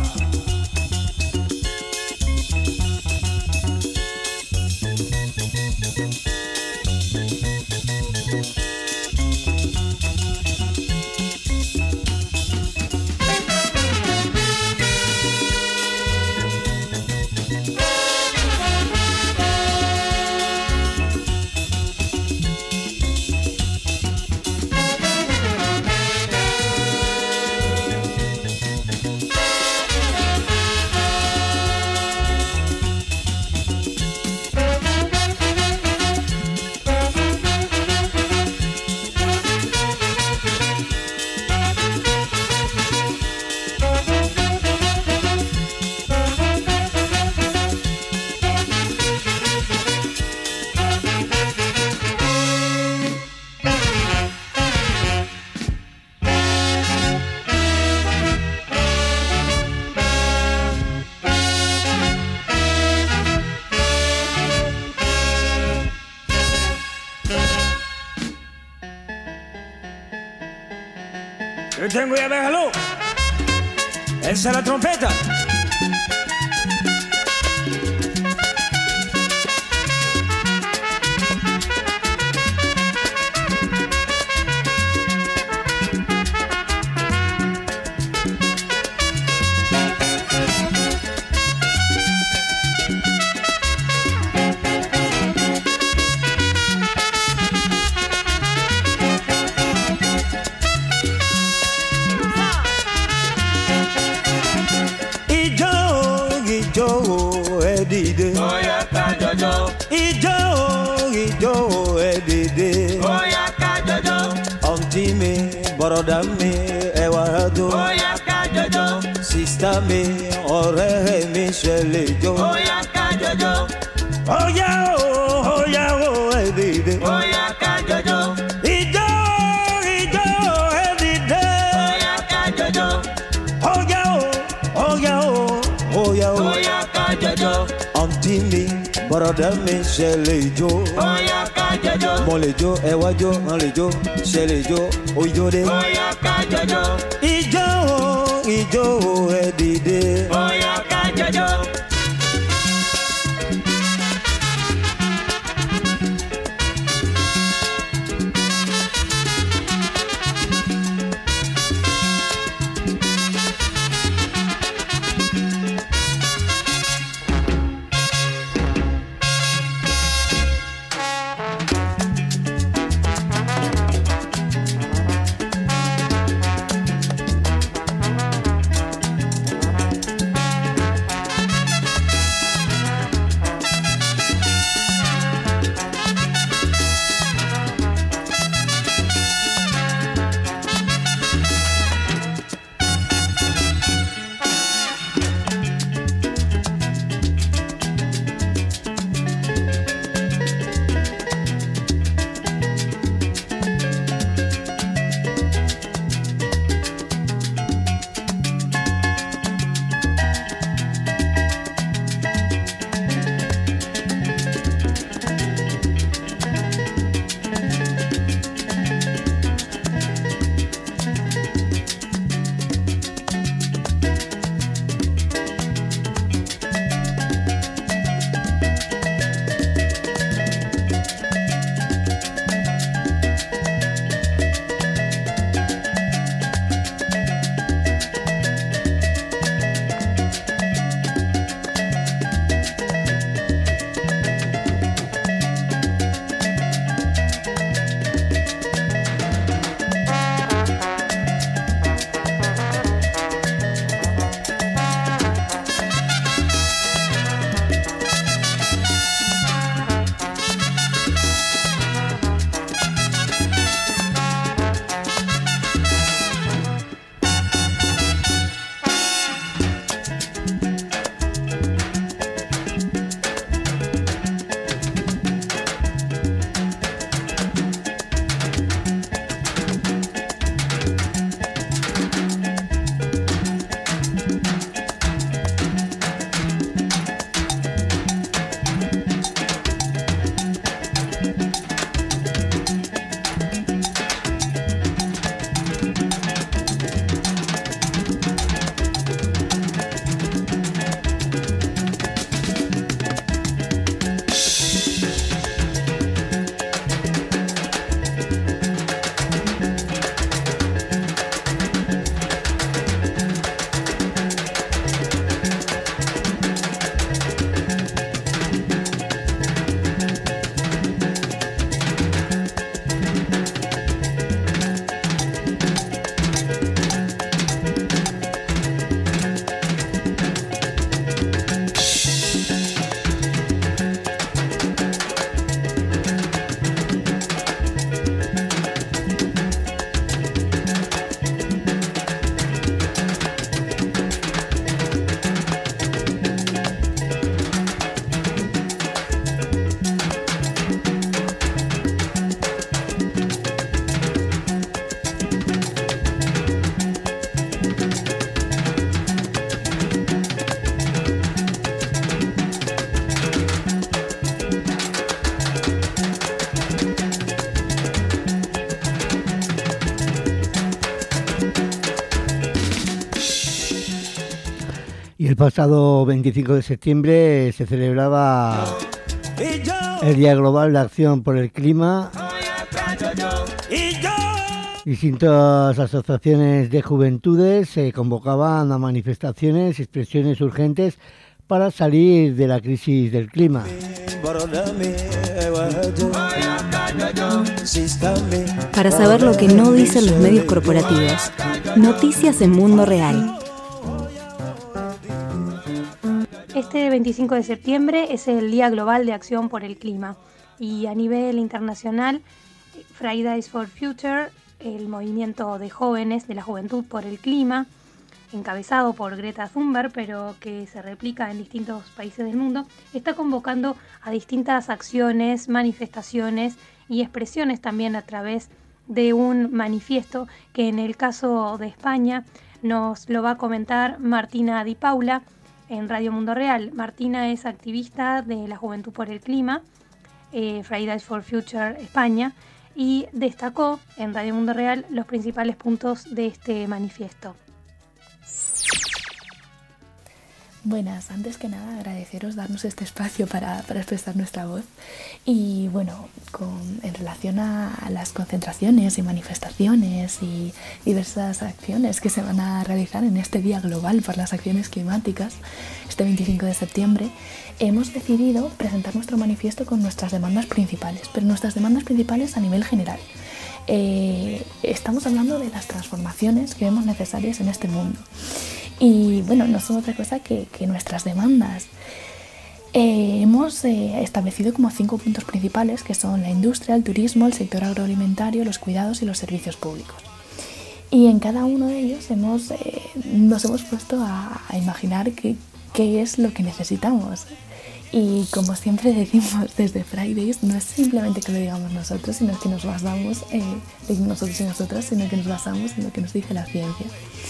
Yo tengo ya déjalo. Esa es la trompeta. brother mi ẹwà jó. Bóyá ká jọjó. Sista mi ọ̀rẹ́ mi ṣe lè jó. Bóyá ká jọjó. Óyá o, óyá o, ẹ dìde. Bóyá ká jọjó. Ijó, ijó, ẹ dìde. Bóyá ká jọjó. Óyá o, óyá o, óyá o. Bóyá ká jọjó. Àǹtí mi brother mi ṣe lè jó. Bóyá ká jọjó. Mo lè jó, ẹ wá jó, mo lè jó, ṣe lè jó, ojó dé. Bóyá ká jọjó. Ijó o, ijó o, ẹ dìde. Bóyá ká jọjó. Y el pasado veinticinco de septiembre se celebraba el Día Global de Acción por el Clima. Distintas asociaciones de juventudes se convocaban a manifestaciones y expresiones urgentes para salir de la crisis del clima. Para saber lo que no dicen los medios corporativos, noticias en Mundo Real. Este veinticinco de septiembre es el Día Global de Acción por el Clima y a nivel internacional Fridays for Future el movimiento de jóvenes, de la juventud por el clima, encabezado por Greta Thunberg, pero que se replica en distintos países del mundo, está convocando a distintas acciones, manifestaciones y expresiones también a través de un manifiesto que en el caso de España nos lo va a comentar Martina Di Paula en Radio Mundo Real. Martina es activista de la Juventud por el Clima, eh, Fridays for Future España, y destacó en Radio Mundo Real los principales puntos de este manifiesto. Buenas, antes que nada agradeceros darnos este espacio para, para expresar nuestra voz y bueno, con, en relación a, a las concentraciones y manifestaciones y diversas acciones que se van a realizar en este Día Global por las Acciones Climáticas, este veinticinco de septiembre, hemos decidido presentar nuestro manifiesto con nuestras demandas principales, pero nuestras demandas principales a nivel general. Eh, estamos hablando de las transformaciones que vemos necesarias en este mundo. Y bueno, no son otra cosa que, que nuestras demandas. Eh, hemos eh, establecido como cinco puntos principales, que son la industria, el turismo, el sector agroalimentario, los cuidados y los servicios públicos. Y en cada uno de ellos hemos, eh, nos hemos puesto a, a imaginar qué, qué es lo que necesitamos. Y como siempre decimos desde Fridays, no es simplemente que lo digamos nosotros, sino que nos basamos, eh, nosotros y nosotras, sino que nos basamos en lo que nos dice la ciencia.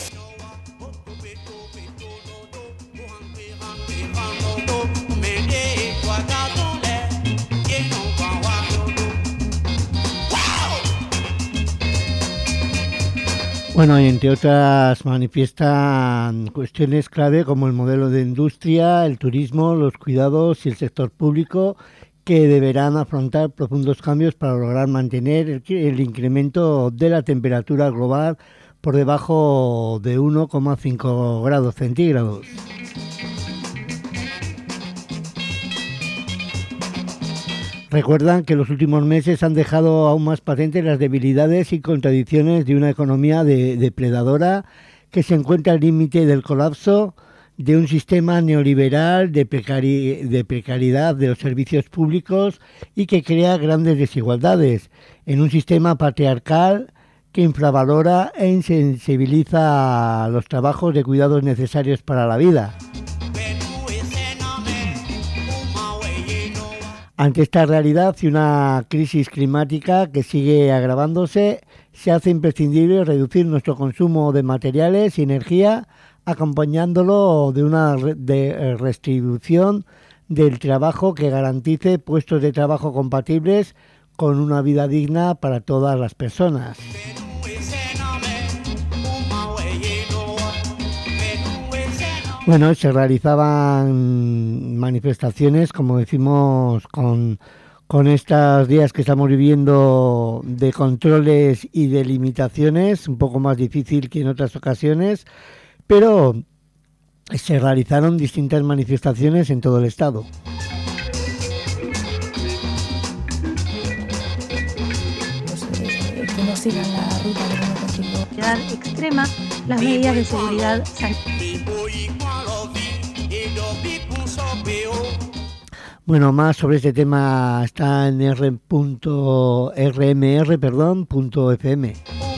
Bueno, y entre otras manifiestan cuestiones clave como el modelo de industria, el turismo, los cuidados y el sector público, que deberán afrontar profundos cambios para lograr mantener el, el incremento de la temperatura global por debajo de uno coma cinco grados centígrados. Recuerdan que los últimos meses han dejado aún más patentes las debilidades y contradicciones de una economía de, depredadora que se encuentra al límite del colapso, de un sistema neoliberal de, precari- de precariedad de los servicios públicos y que crea grandes desigualdades, en un sistema patriarcal que infravalora e insensibiliza los trabajos de cuidados necesarios para la vida. Ante esta realidad y una crisis climática que sigue agravándose, se hace imprescindible reducir nuestro consumo de materiales y energía, acompañándolo de una re- de redistribución del trabajo que garantice puestos de trabajo compatibles con una vida digna para todas las personas. Bueno, se realizaban manifestaciones, como decimos, con, con estos días que estamos viviendo de controles y de limitaciones, un poco más difícil que en otras ocasiones, pero se realizaron distintas manifestaciones en todo el estado. Que no sigan la ruta de la extrema, las medidas de seguridad sanitaria. Bueno, más sobre este tema está en r m r perdón, punto f m.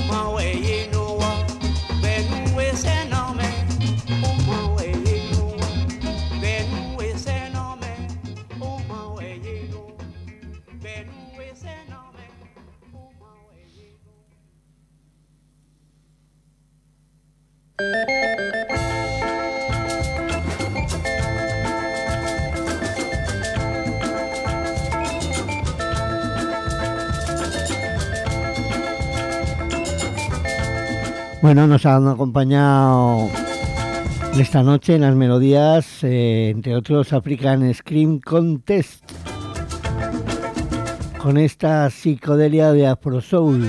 Bueno, nos han acompañado esta noche en las melodías, eh, entre otros, African Scream Contest, con esta psicodelia de Afro Soul.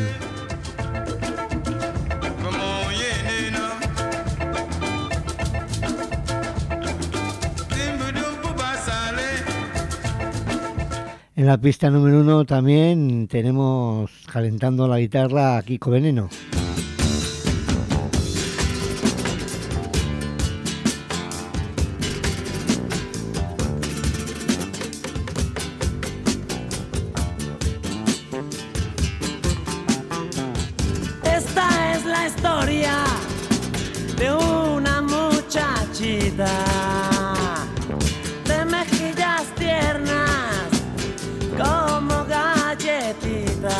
En la pista número uno también tenemos calentando la guitarra a Kiko Veneno. de mejillas tiernas como galletitas.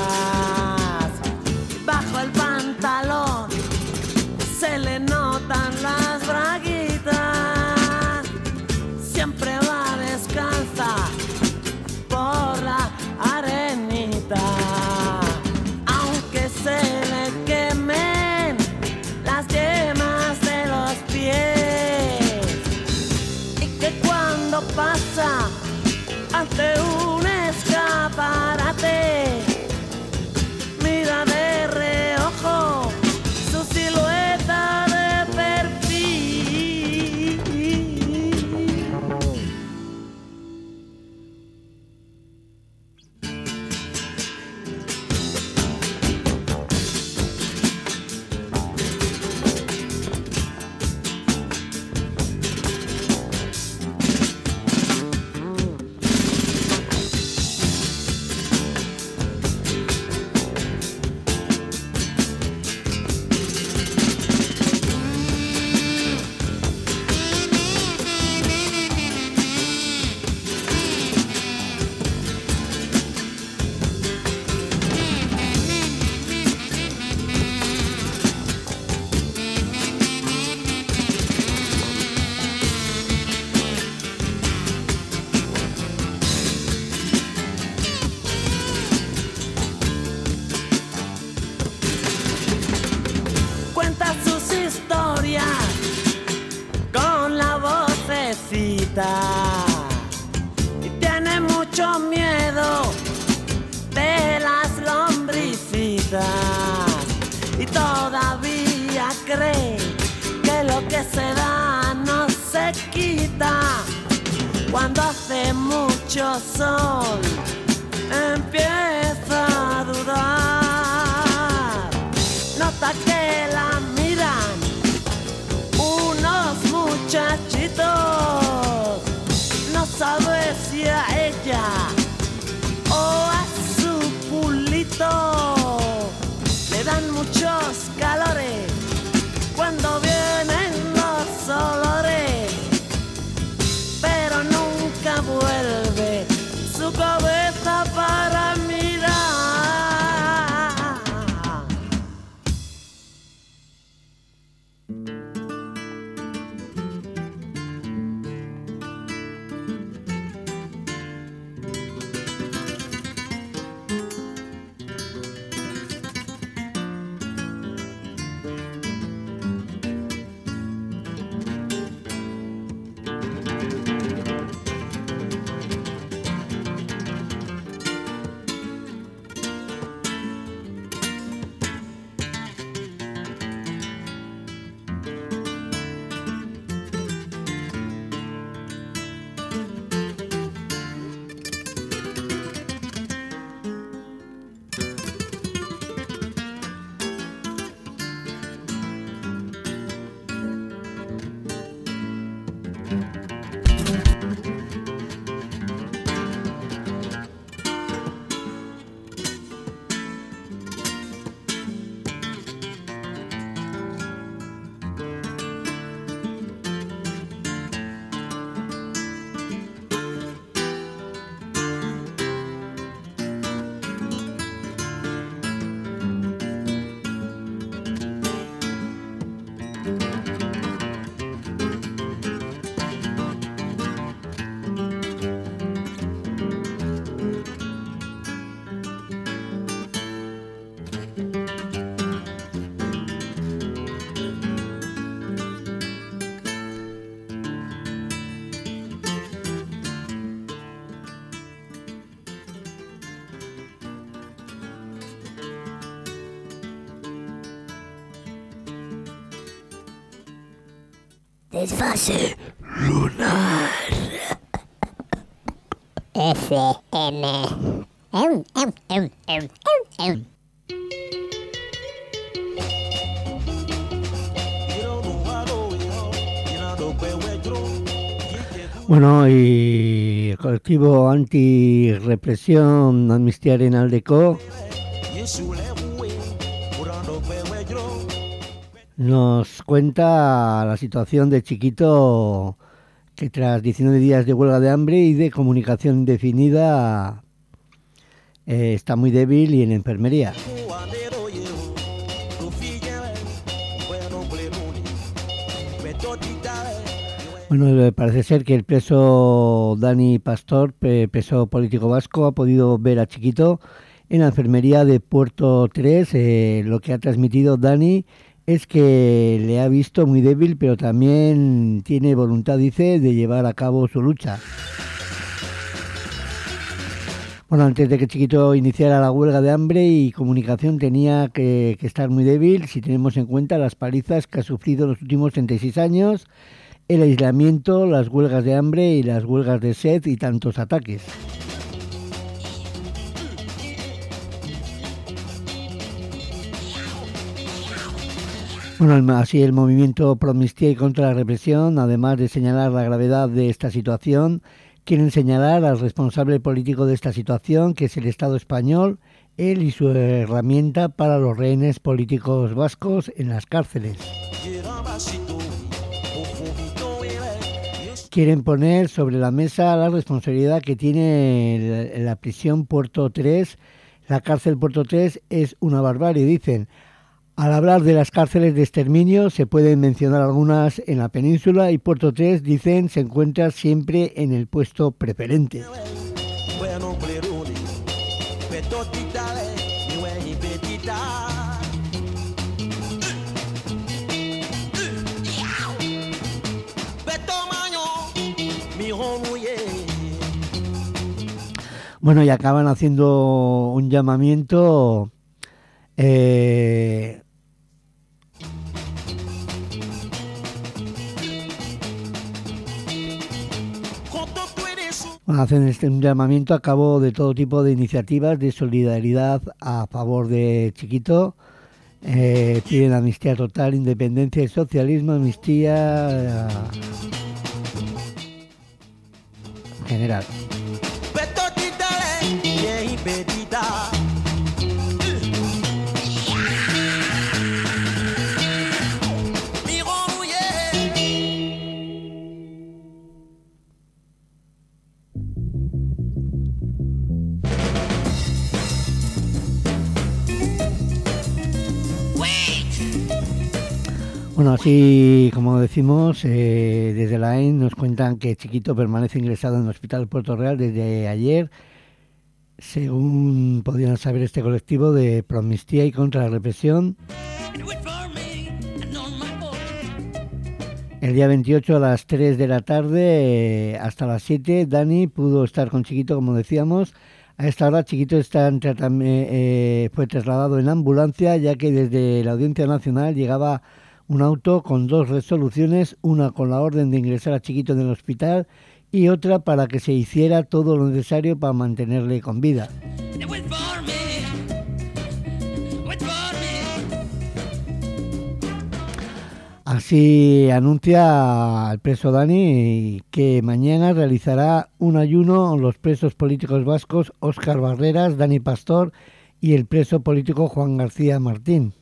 Bajo el pantalón se le notan las braguitas. Siempre va descalza por la arenita, aunque se le quemen las yemas de los pies. Y que cuando pasa ante un escaparate, mira de reojo su silueta de perfil. Cuenta sus historias con la vocecita y tiene mucho miedo de las lombricitas y todavía cree que lo que se da no se quita. Cuando hace mucho sol empieza a dudar, nota que la miran unos muchachitos, no sabe si a ella o a su pulito le dan muchos calores cuando vienen los olores, pero nunca vuelve su cabeza para mirar. Desfase lunar. F M. Em, em, em, em, em. Bueno, y el colectivo anti-represión Amnistía Arenal de Co nos cuenta la situación de Chiquito, que tras diecinueve días de huelga de hambre y de comunicación indefinida eh, está muy débil y en enfermería. Bueno, parece ser que el preso Dani Pastor, preso político vasco, ha podido ver a Chiquito en la enfermería de Puerto tres. Eh, lo que ha transmitido Dani es que le ha visto muy débil, pero también tiene voluntad, dice, de llevar a cabo su lucha. Bueno, antes de que Chiquito iniciara la huelga de hambre y comunicación tenía que, que estar muy débil, si tenemos en cuenta las palizas que ha sufrido en los últimos treinta y seis años, el aislamiento, las huelgas de hambre y las huelgas de sed y tantos ataques. Bueno, así el movimiento Pro Amnistía y contra la represión, además de señalar la gravedad de esta situación, quieren señalar al responsable político de esta situación, que es el Estado español, él y su herramienta para los rehenes políticos vascos en las cárceles. Quieren poner sobre la mesa la responsabilidad que tiene la, la prisión Puerto tres. La cárcel Puerto tres es una barbarie, dicen. Al hablar de las cárceles de exterminio se pueden mencionar algunas en la península y Puerto tres, dicen, se encuentra siempre en el puesto preferente. Bueno, y acaban haciendo un llamamiento eh, bueno, hacen este, un llamamiento a cabo de todo tipo de iniciativas de solidaridad a favor de Chiquito. Eh, piden amnistía total, independencia y socialismo, amnistía eh, general. Bueno, así como decimos, eh, desde la A E N nos cuentan que Chiquito permanece ingresado en el Hospital Puerto Real desde ayer, según podían saber este colectivo de Pro Amnistía y contra la represión. El día veintiocho a las tres de la tarde eh, hasta las siete, Dani pudo estar con Chiquito, como decíamos. A esta hora Chiquito está en tratam- eh, fue trasladado en ambulancia, ya que desde la Audiencia Nacional llegaba un auto con dos resoluciones, una con la orden de ingresar a Chiquito en el hospital y otra para que se hiciera todo lo necesario para mantenerle con vida. Así anuncia el preso Dani que mañana realizará un ayuno los presos políticos vascos Óscar Barreras, Dani Pastor y el preso político Juan García Martín.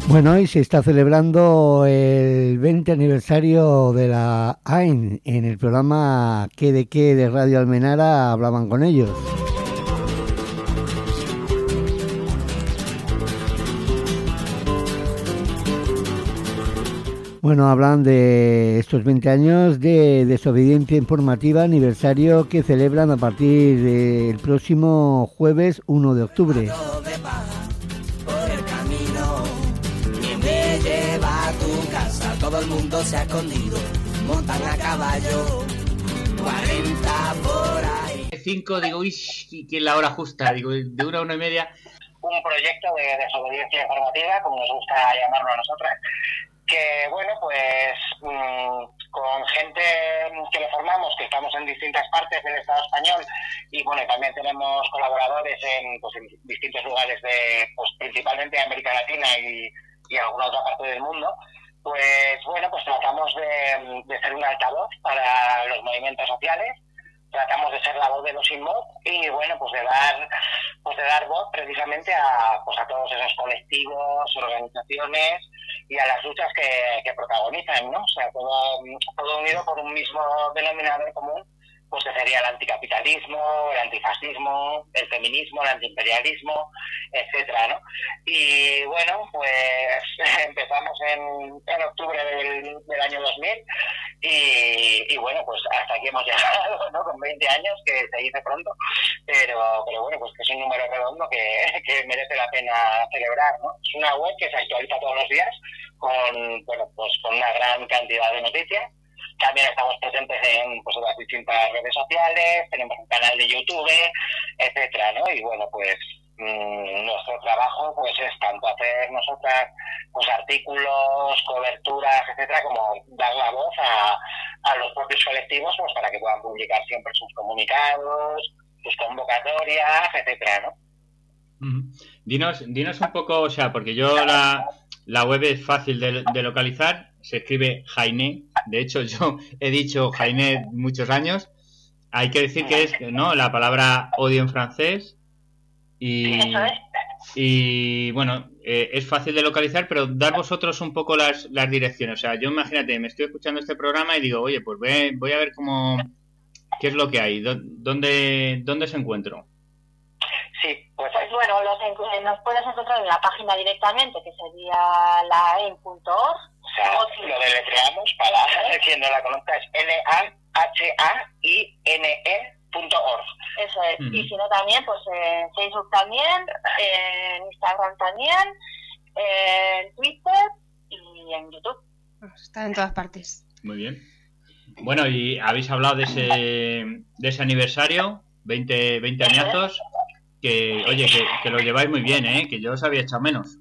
Bueno, y se está celebrando el veinte aniversario de la A I N. En el programa ¿Qué de qué? De Radio Almenara hablaban con ellos. Bueno, hablan de estos veinte años de desobediencia informativa, aniversario que celebran a partir del próximo jueves uno de octubre. Todo el mundo se ha escondido, montan a caballo, cuarenta por ahí. cinco, digo, uy, que es la hora justa, digo, de una a una y media. Un proyecto de desobediencia informativa, como nos gusta llamarlo a nosotras, que, bueno, pues mmm, con gente que le formamos, que estamos en distintas partes del Estado español, y bueno, también tenemos colaboradores en, pues, en distintos lugares de, pues principalmente de América Latina y, y alguna otra parte del mundo. Pues bueno, pues tratamos de, de ser un altavoz para los movimientos sociales, tratamos de ser la voz de los sin voz y bueno, pues de dar pues de dar voz precisamente a pues a todos esos colectivos, organizaciones y a las luchas que, que protagonizan, ¿no? O sea, todo, todo unido por un mismo denominador común, pues que sería el anticapitalismo, el antifascismo, el feminismo, el antiimperialismo, etcétera, ¿no? Y bueno, pues empezamos en, en octubre del, del año dos mil y, y bueno, pues hasta aquí hemos llegado, ¿no? Con veinte años, que se dice pronto, pero, pero bueno, pues que es un número redondo que, que merece la pena celebrar, ¿no? Es una web que se actualiza todos los días con, bueno, pues con una gran cantidad de noticias. También estamos presentes en, pues, en las distintas redes sociales, tenemos un canal de YouTube, etcétera, ¿no? Y bueno, pues mmm, nuestro trabajo pues es tanto hacer nosotras pues artículos, coberturas, etcétera, como dar la voz a, a los propios colectivos pues para que puedan publicar siempre sus comunicados, sus convocatorias, etcétera, ¿no? Uh-huh. Dinos, dinos un poco, o sea, porque yo la, la web es fácil de, de localizar. Se escribe Jainé, de hecho yo he dicho Jainé muchos años. Hay que decir que es, ¿no?, la palabra odio en francés y, y bueno, eh, es fácil de localizar, pero dar vosotros un poco las, las direcciones. O sea, yo imagínate, me estoy escuchando este programa y digo, oye, pues voy, voy a ver cómo, qué es lo que hay, dónde, dónde se encuentro. Sí, pues, pues bueno, los, nos puedes encontrar en la página directamente, que sería la a i n punto org. O sea, o si lo deletreamos para quien no la conozca, es L A H A I N E punto org. Eso es. Uh-huh. Y si no también, pues en Facebook también, en Instagram también, en Twitter y en YouTube. Está en todas partes. Muy bien. Bueno, y habéis hablado de ese, de ese aniversario, veinte, veinte añazos. Que, oye, que, que lo lleváis muy bien, ¿eh? Que yo os había echado menos.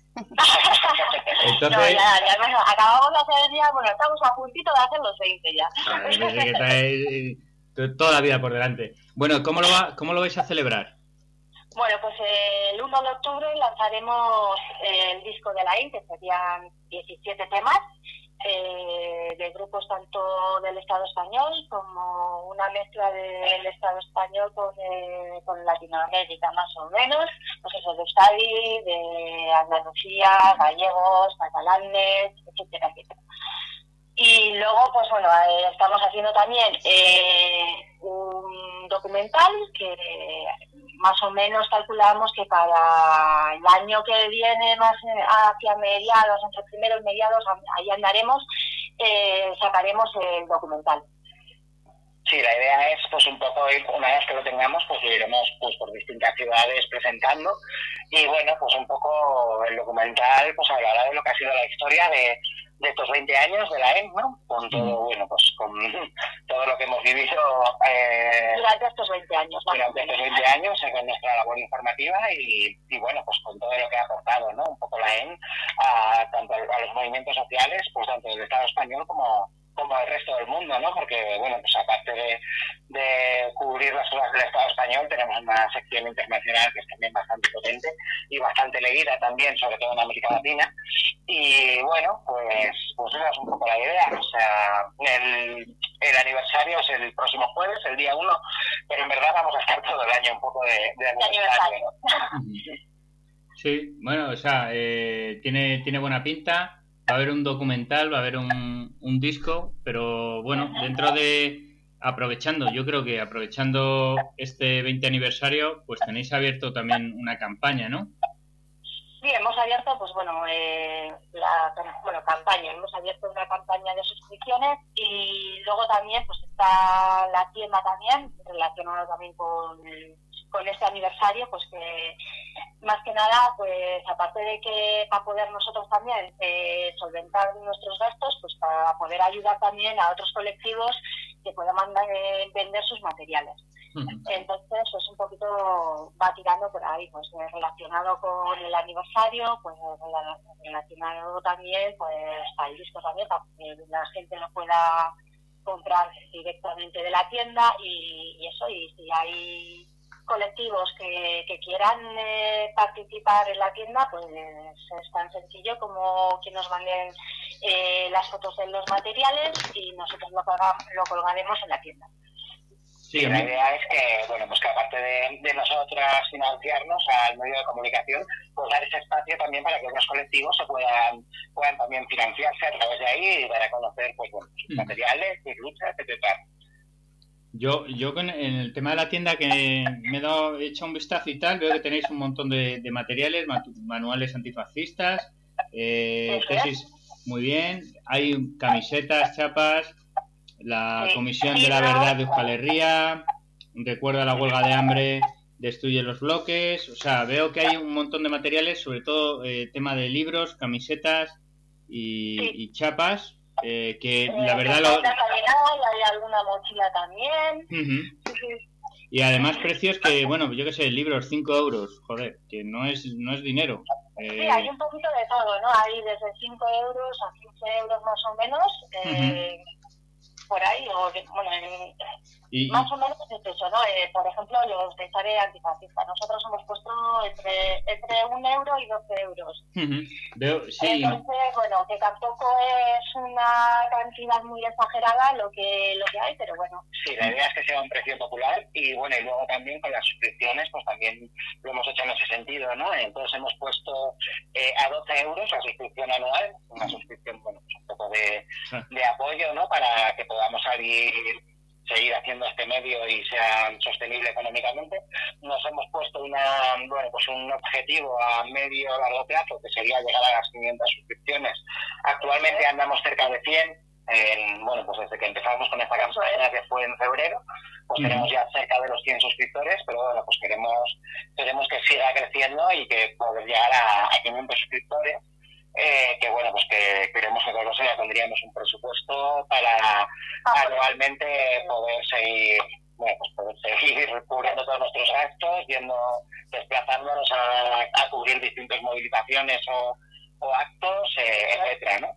Entonces... No, ya, ya, bueno, acabamos de hacer el día, bueno, estamos a puntito de hacer los veinte ya. Ah, que estáis toda la vida por delante. Bueno, ¿cómo lo, va, cómo lo vais a celebrar? Bueno, pues eh, el uno de octubre lanzaremos el disco de la A I N, que serían diecisiete temas, eh, de grupos tanto del Estado español como una mezcla del Estado español con, eh, con Latinoamérica, más o menos, pues eso, de Euskadi, de Andalucía, gallegos, catalanes, etcétera, etcétera. Y luego, pues bueno, eh, estamos haciendo también eh, un documental que más o menos calculamos que para el año que viene, más hacia mediados, entre primeros mediados, ahí andaremos, eh, sacaremos el documental. Sí, la idea es, pues un poco, una vez que lo tengamos, pues lo iremos pues por distintas ciudades presentando y bueno, pues un poco el documental pues hablará de lo que ha sido la historia de, de estos veinte años de la A I N, ¿no? Con todo, bueno, pues con todo lo que hemos vivido eh, durante estos veinte años, ¿no? Durante estos veinte años, eh, con nuestra labor informativa y, y bueno, pues con todo lo que ha aportado, ¿no? Un poco la A I N a, tanto a los movimientos sociales, pues tanto del Estado español como como el resto del mundo, ¿no? Porque, bueno, pues aparte de, de cubrir las cosas del Estado español, tenemos una sección internacional que es también bastante potente y bastante leída también, sobre todo en América Latina. Y, bueno, pues, pues esa es un poco la idea. O sea, el, el aniversario es el próximo jueves, el día uno, pero en verdad vamos a estar todo el año un poco de, de aniversario. Sí, bueno, o sea, eh, tiene, tiene buena pinta. Va a haber un documental, va a haber un, un disco, pero bueno, dentro de... Aprovechando, yo creo que aprovechando este veinte aniversario, pues tenéis abierto también una campaña, ¿no? Sí, hemos abierto, pues bueno, eh, la bueno, campaña, hemos abierto una campaña de suscripciones y luego también pues está la tienda también, relacionada también con, con este aniversario, pues que más que nada, pues aparte de que para poder nosotros también eh, solventar nuestros gastos, pues para poder ayudar también a otros colectivos que puedan mandar, eh, vender sus materiales. Entonces, pues un poquito va tirando por ahí, pues relacionado con el aniversario, pues relacionado también, pues al disco también, para que la gente lo pueda comprar directamente de la tienda y, y eso, y si hay colectivos que, que quieran eh, participar en la tienda, pues es tan sencillo como que nos manden eh, las fotos de los materiales y nosotros lo, colgamos, lo colgaremos en la tienda. Sí, la idea es que, bueno, pues que aparte de, de nosotras financiarnos al medio de comunicación, pues dar ese espacio también para que los colectivos se puedan, puedan también financiarse a través de ahí y dar a conocer, pues bueno, sus materiales, sus luchas, etcétera. Yo, yo con en el tema de la tienda que me he dado, he hecho un vistazo y tal, veo que tenéis un montón de, de materiales, manuales antifascistas, eh, tesis muy bien, hay camisetas, chapas, la sí, Comisión sí, de la no. Verdad de Euskal Herria, recuerda la huelga de hambre, destruye los bloques, o sea, veo que hay un montón de materiales, sobre todo eh, tema de libros, camisetas y, sí. y chapas. Eh, que eh, la verdad lo... hay alguna mochila también. Uh-huh. Y además precios que, bueno, yo qué sé, libros cinco euros, joder, que no es no es dinero. Eh... Sí, hay un poquito de todo, ¿no? Hay desde cinco euros a quince euros más o menos, eh, uh-huh. por ahí, o bueno, en, y, más o menos es eso, ¿no? Eh, por ejemplo, los de Sare antifascista. Nosotros hemos puesto entre entre un euro y doce euros. Uh-huh. Veo, sí. Entonces, bueno, que tampoco es una cantidad muy exagerada lo que lo que hay, pero bueno. Sí, la idea es que sea un precio popular y bueno, y luego también con las suscripciones, pues también lo hemos hecho en ese sentido, ¿no? Entonces hemos puesto eh, a doce euros la suscripción anual, una suscripción, bueno, pues un poco de, de apoyo, ¿no? Para que podamos salir seguir haciendo este medio y sea sostenible económicamente. Nos hemos puesto una bueno pues un objetivo a medio o largo plazo que sería llegar a las quinientas suscripciones. Actualmente andamos cerca de cien. En, bueno, pues desde que empezamos con esta campaña, que fue en febrero, pues uh-huh. tenemos ya cerca de los cien suscriptores, pero bueno, pues queremos queremos que siga creciendo y que poder llegar a, a quinientos suscriptores. Eh, que bueno, pues que queremos que con los ya tendríamos un presupuesto para anualmente poder seguir, bueno, pues poder seguir cubriendo todos nuestros gastos, yendo, desplazándonos a, a cubrir distintas movilizaciones o, o actos, eh, etcétera, ¿no?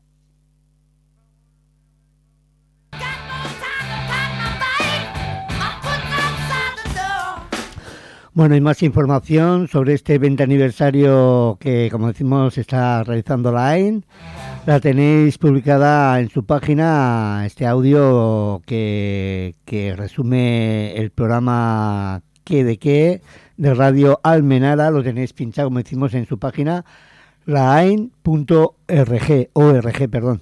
Bueno, y más información sobre este veinte aniversario que, como decimos, está realizando la A I N. La tenéis publicada en su página, este audio que, que resume el programa ¿Qué de qué? De Radio Almenara. Lo tenéis pinchado, como decimos, en su página, la A I N punto org, org, perdón.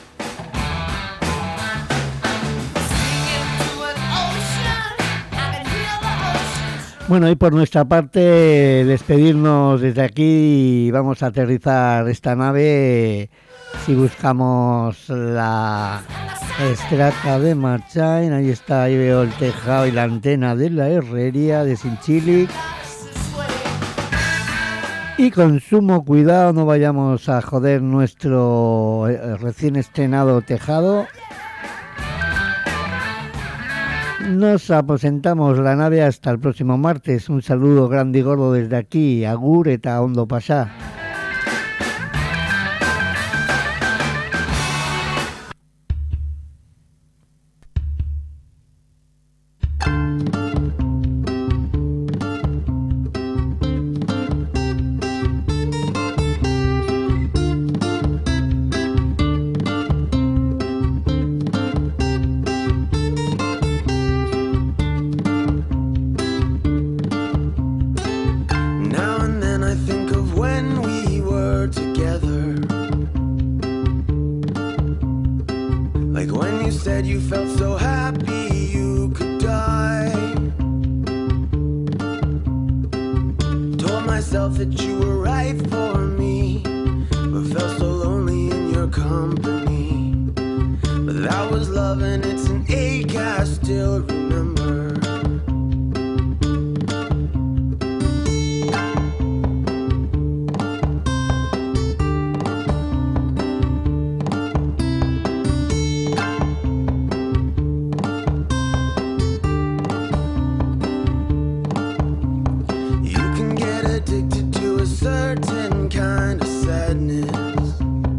Bueno, y por nuestra parte, despedirnos desde aquí. Vamos a aterrizar esta nave. Si buscamos la estrata de Marchain, ahí está, ahí veo el tejado y la antena de la herrería de Sinchilic. Y con sumo cuidado no vayamos a joder nuestro recién estrenado tejado. Nos aposentamos la nave hasta el próximo martes. Un saludo grande y gordo desde aquí. Agur eta ondo pasa. Now and then I think of when felt so happy you could die. Told myself that you were right for me, but felt so lonely in your company. But that was love and it's an ache I still remember. Certain kind of sadness,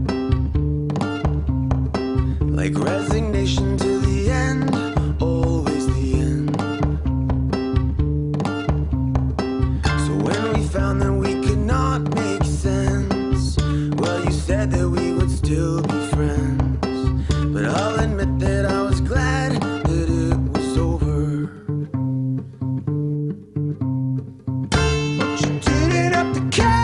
like resignation to the end, always the end. So when we found that we could not make sense, well, you said that we would still be friends. But I'll admit that I was glad that it was over. But you didn't have to care.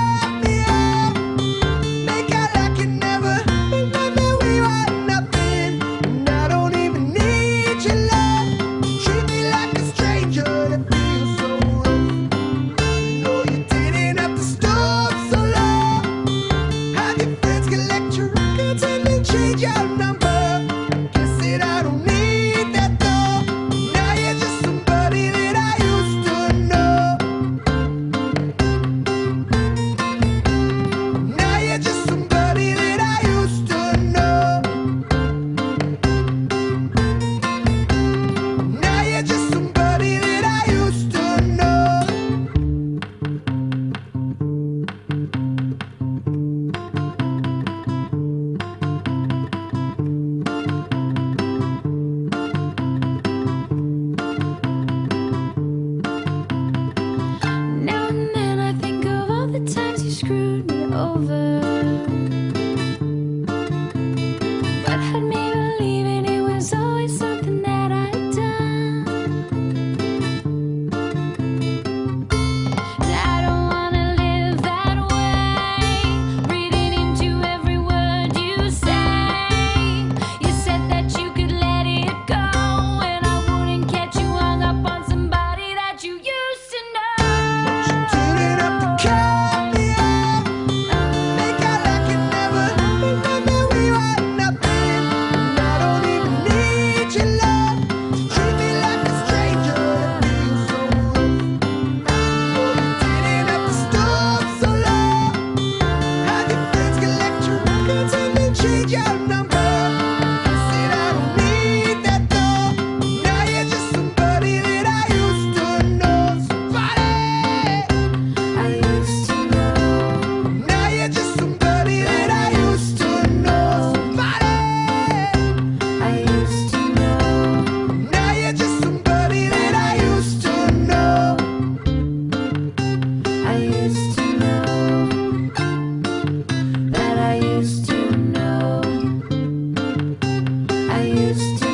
Used to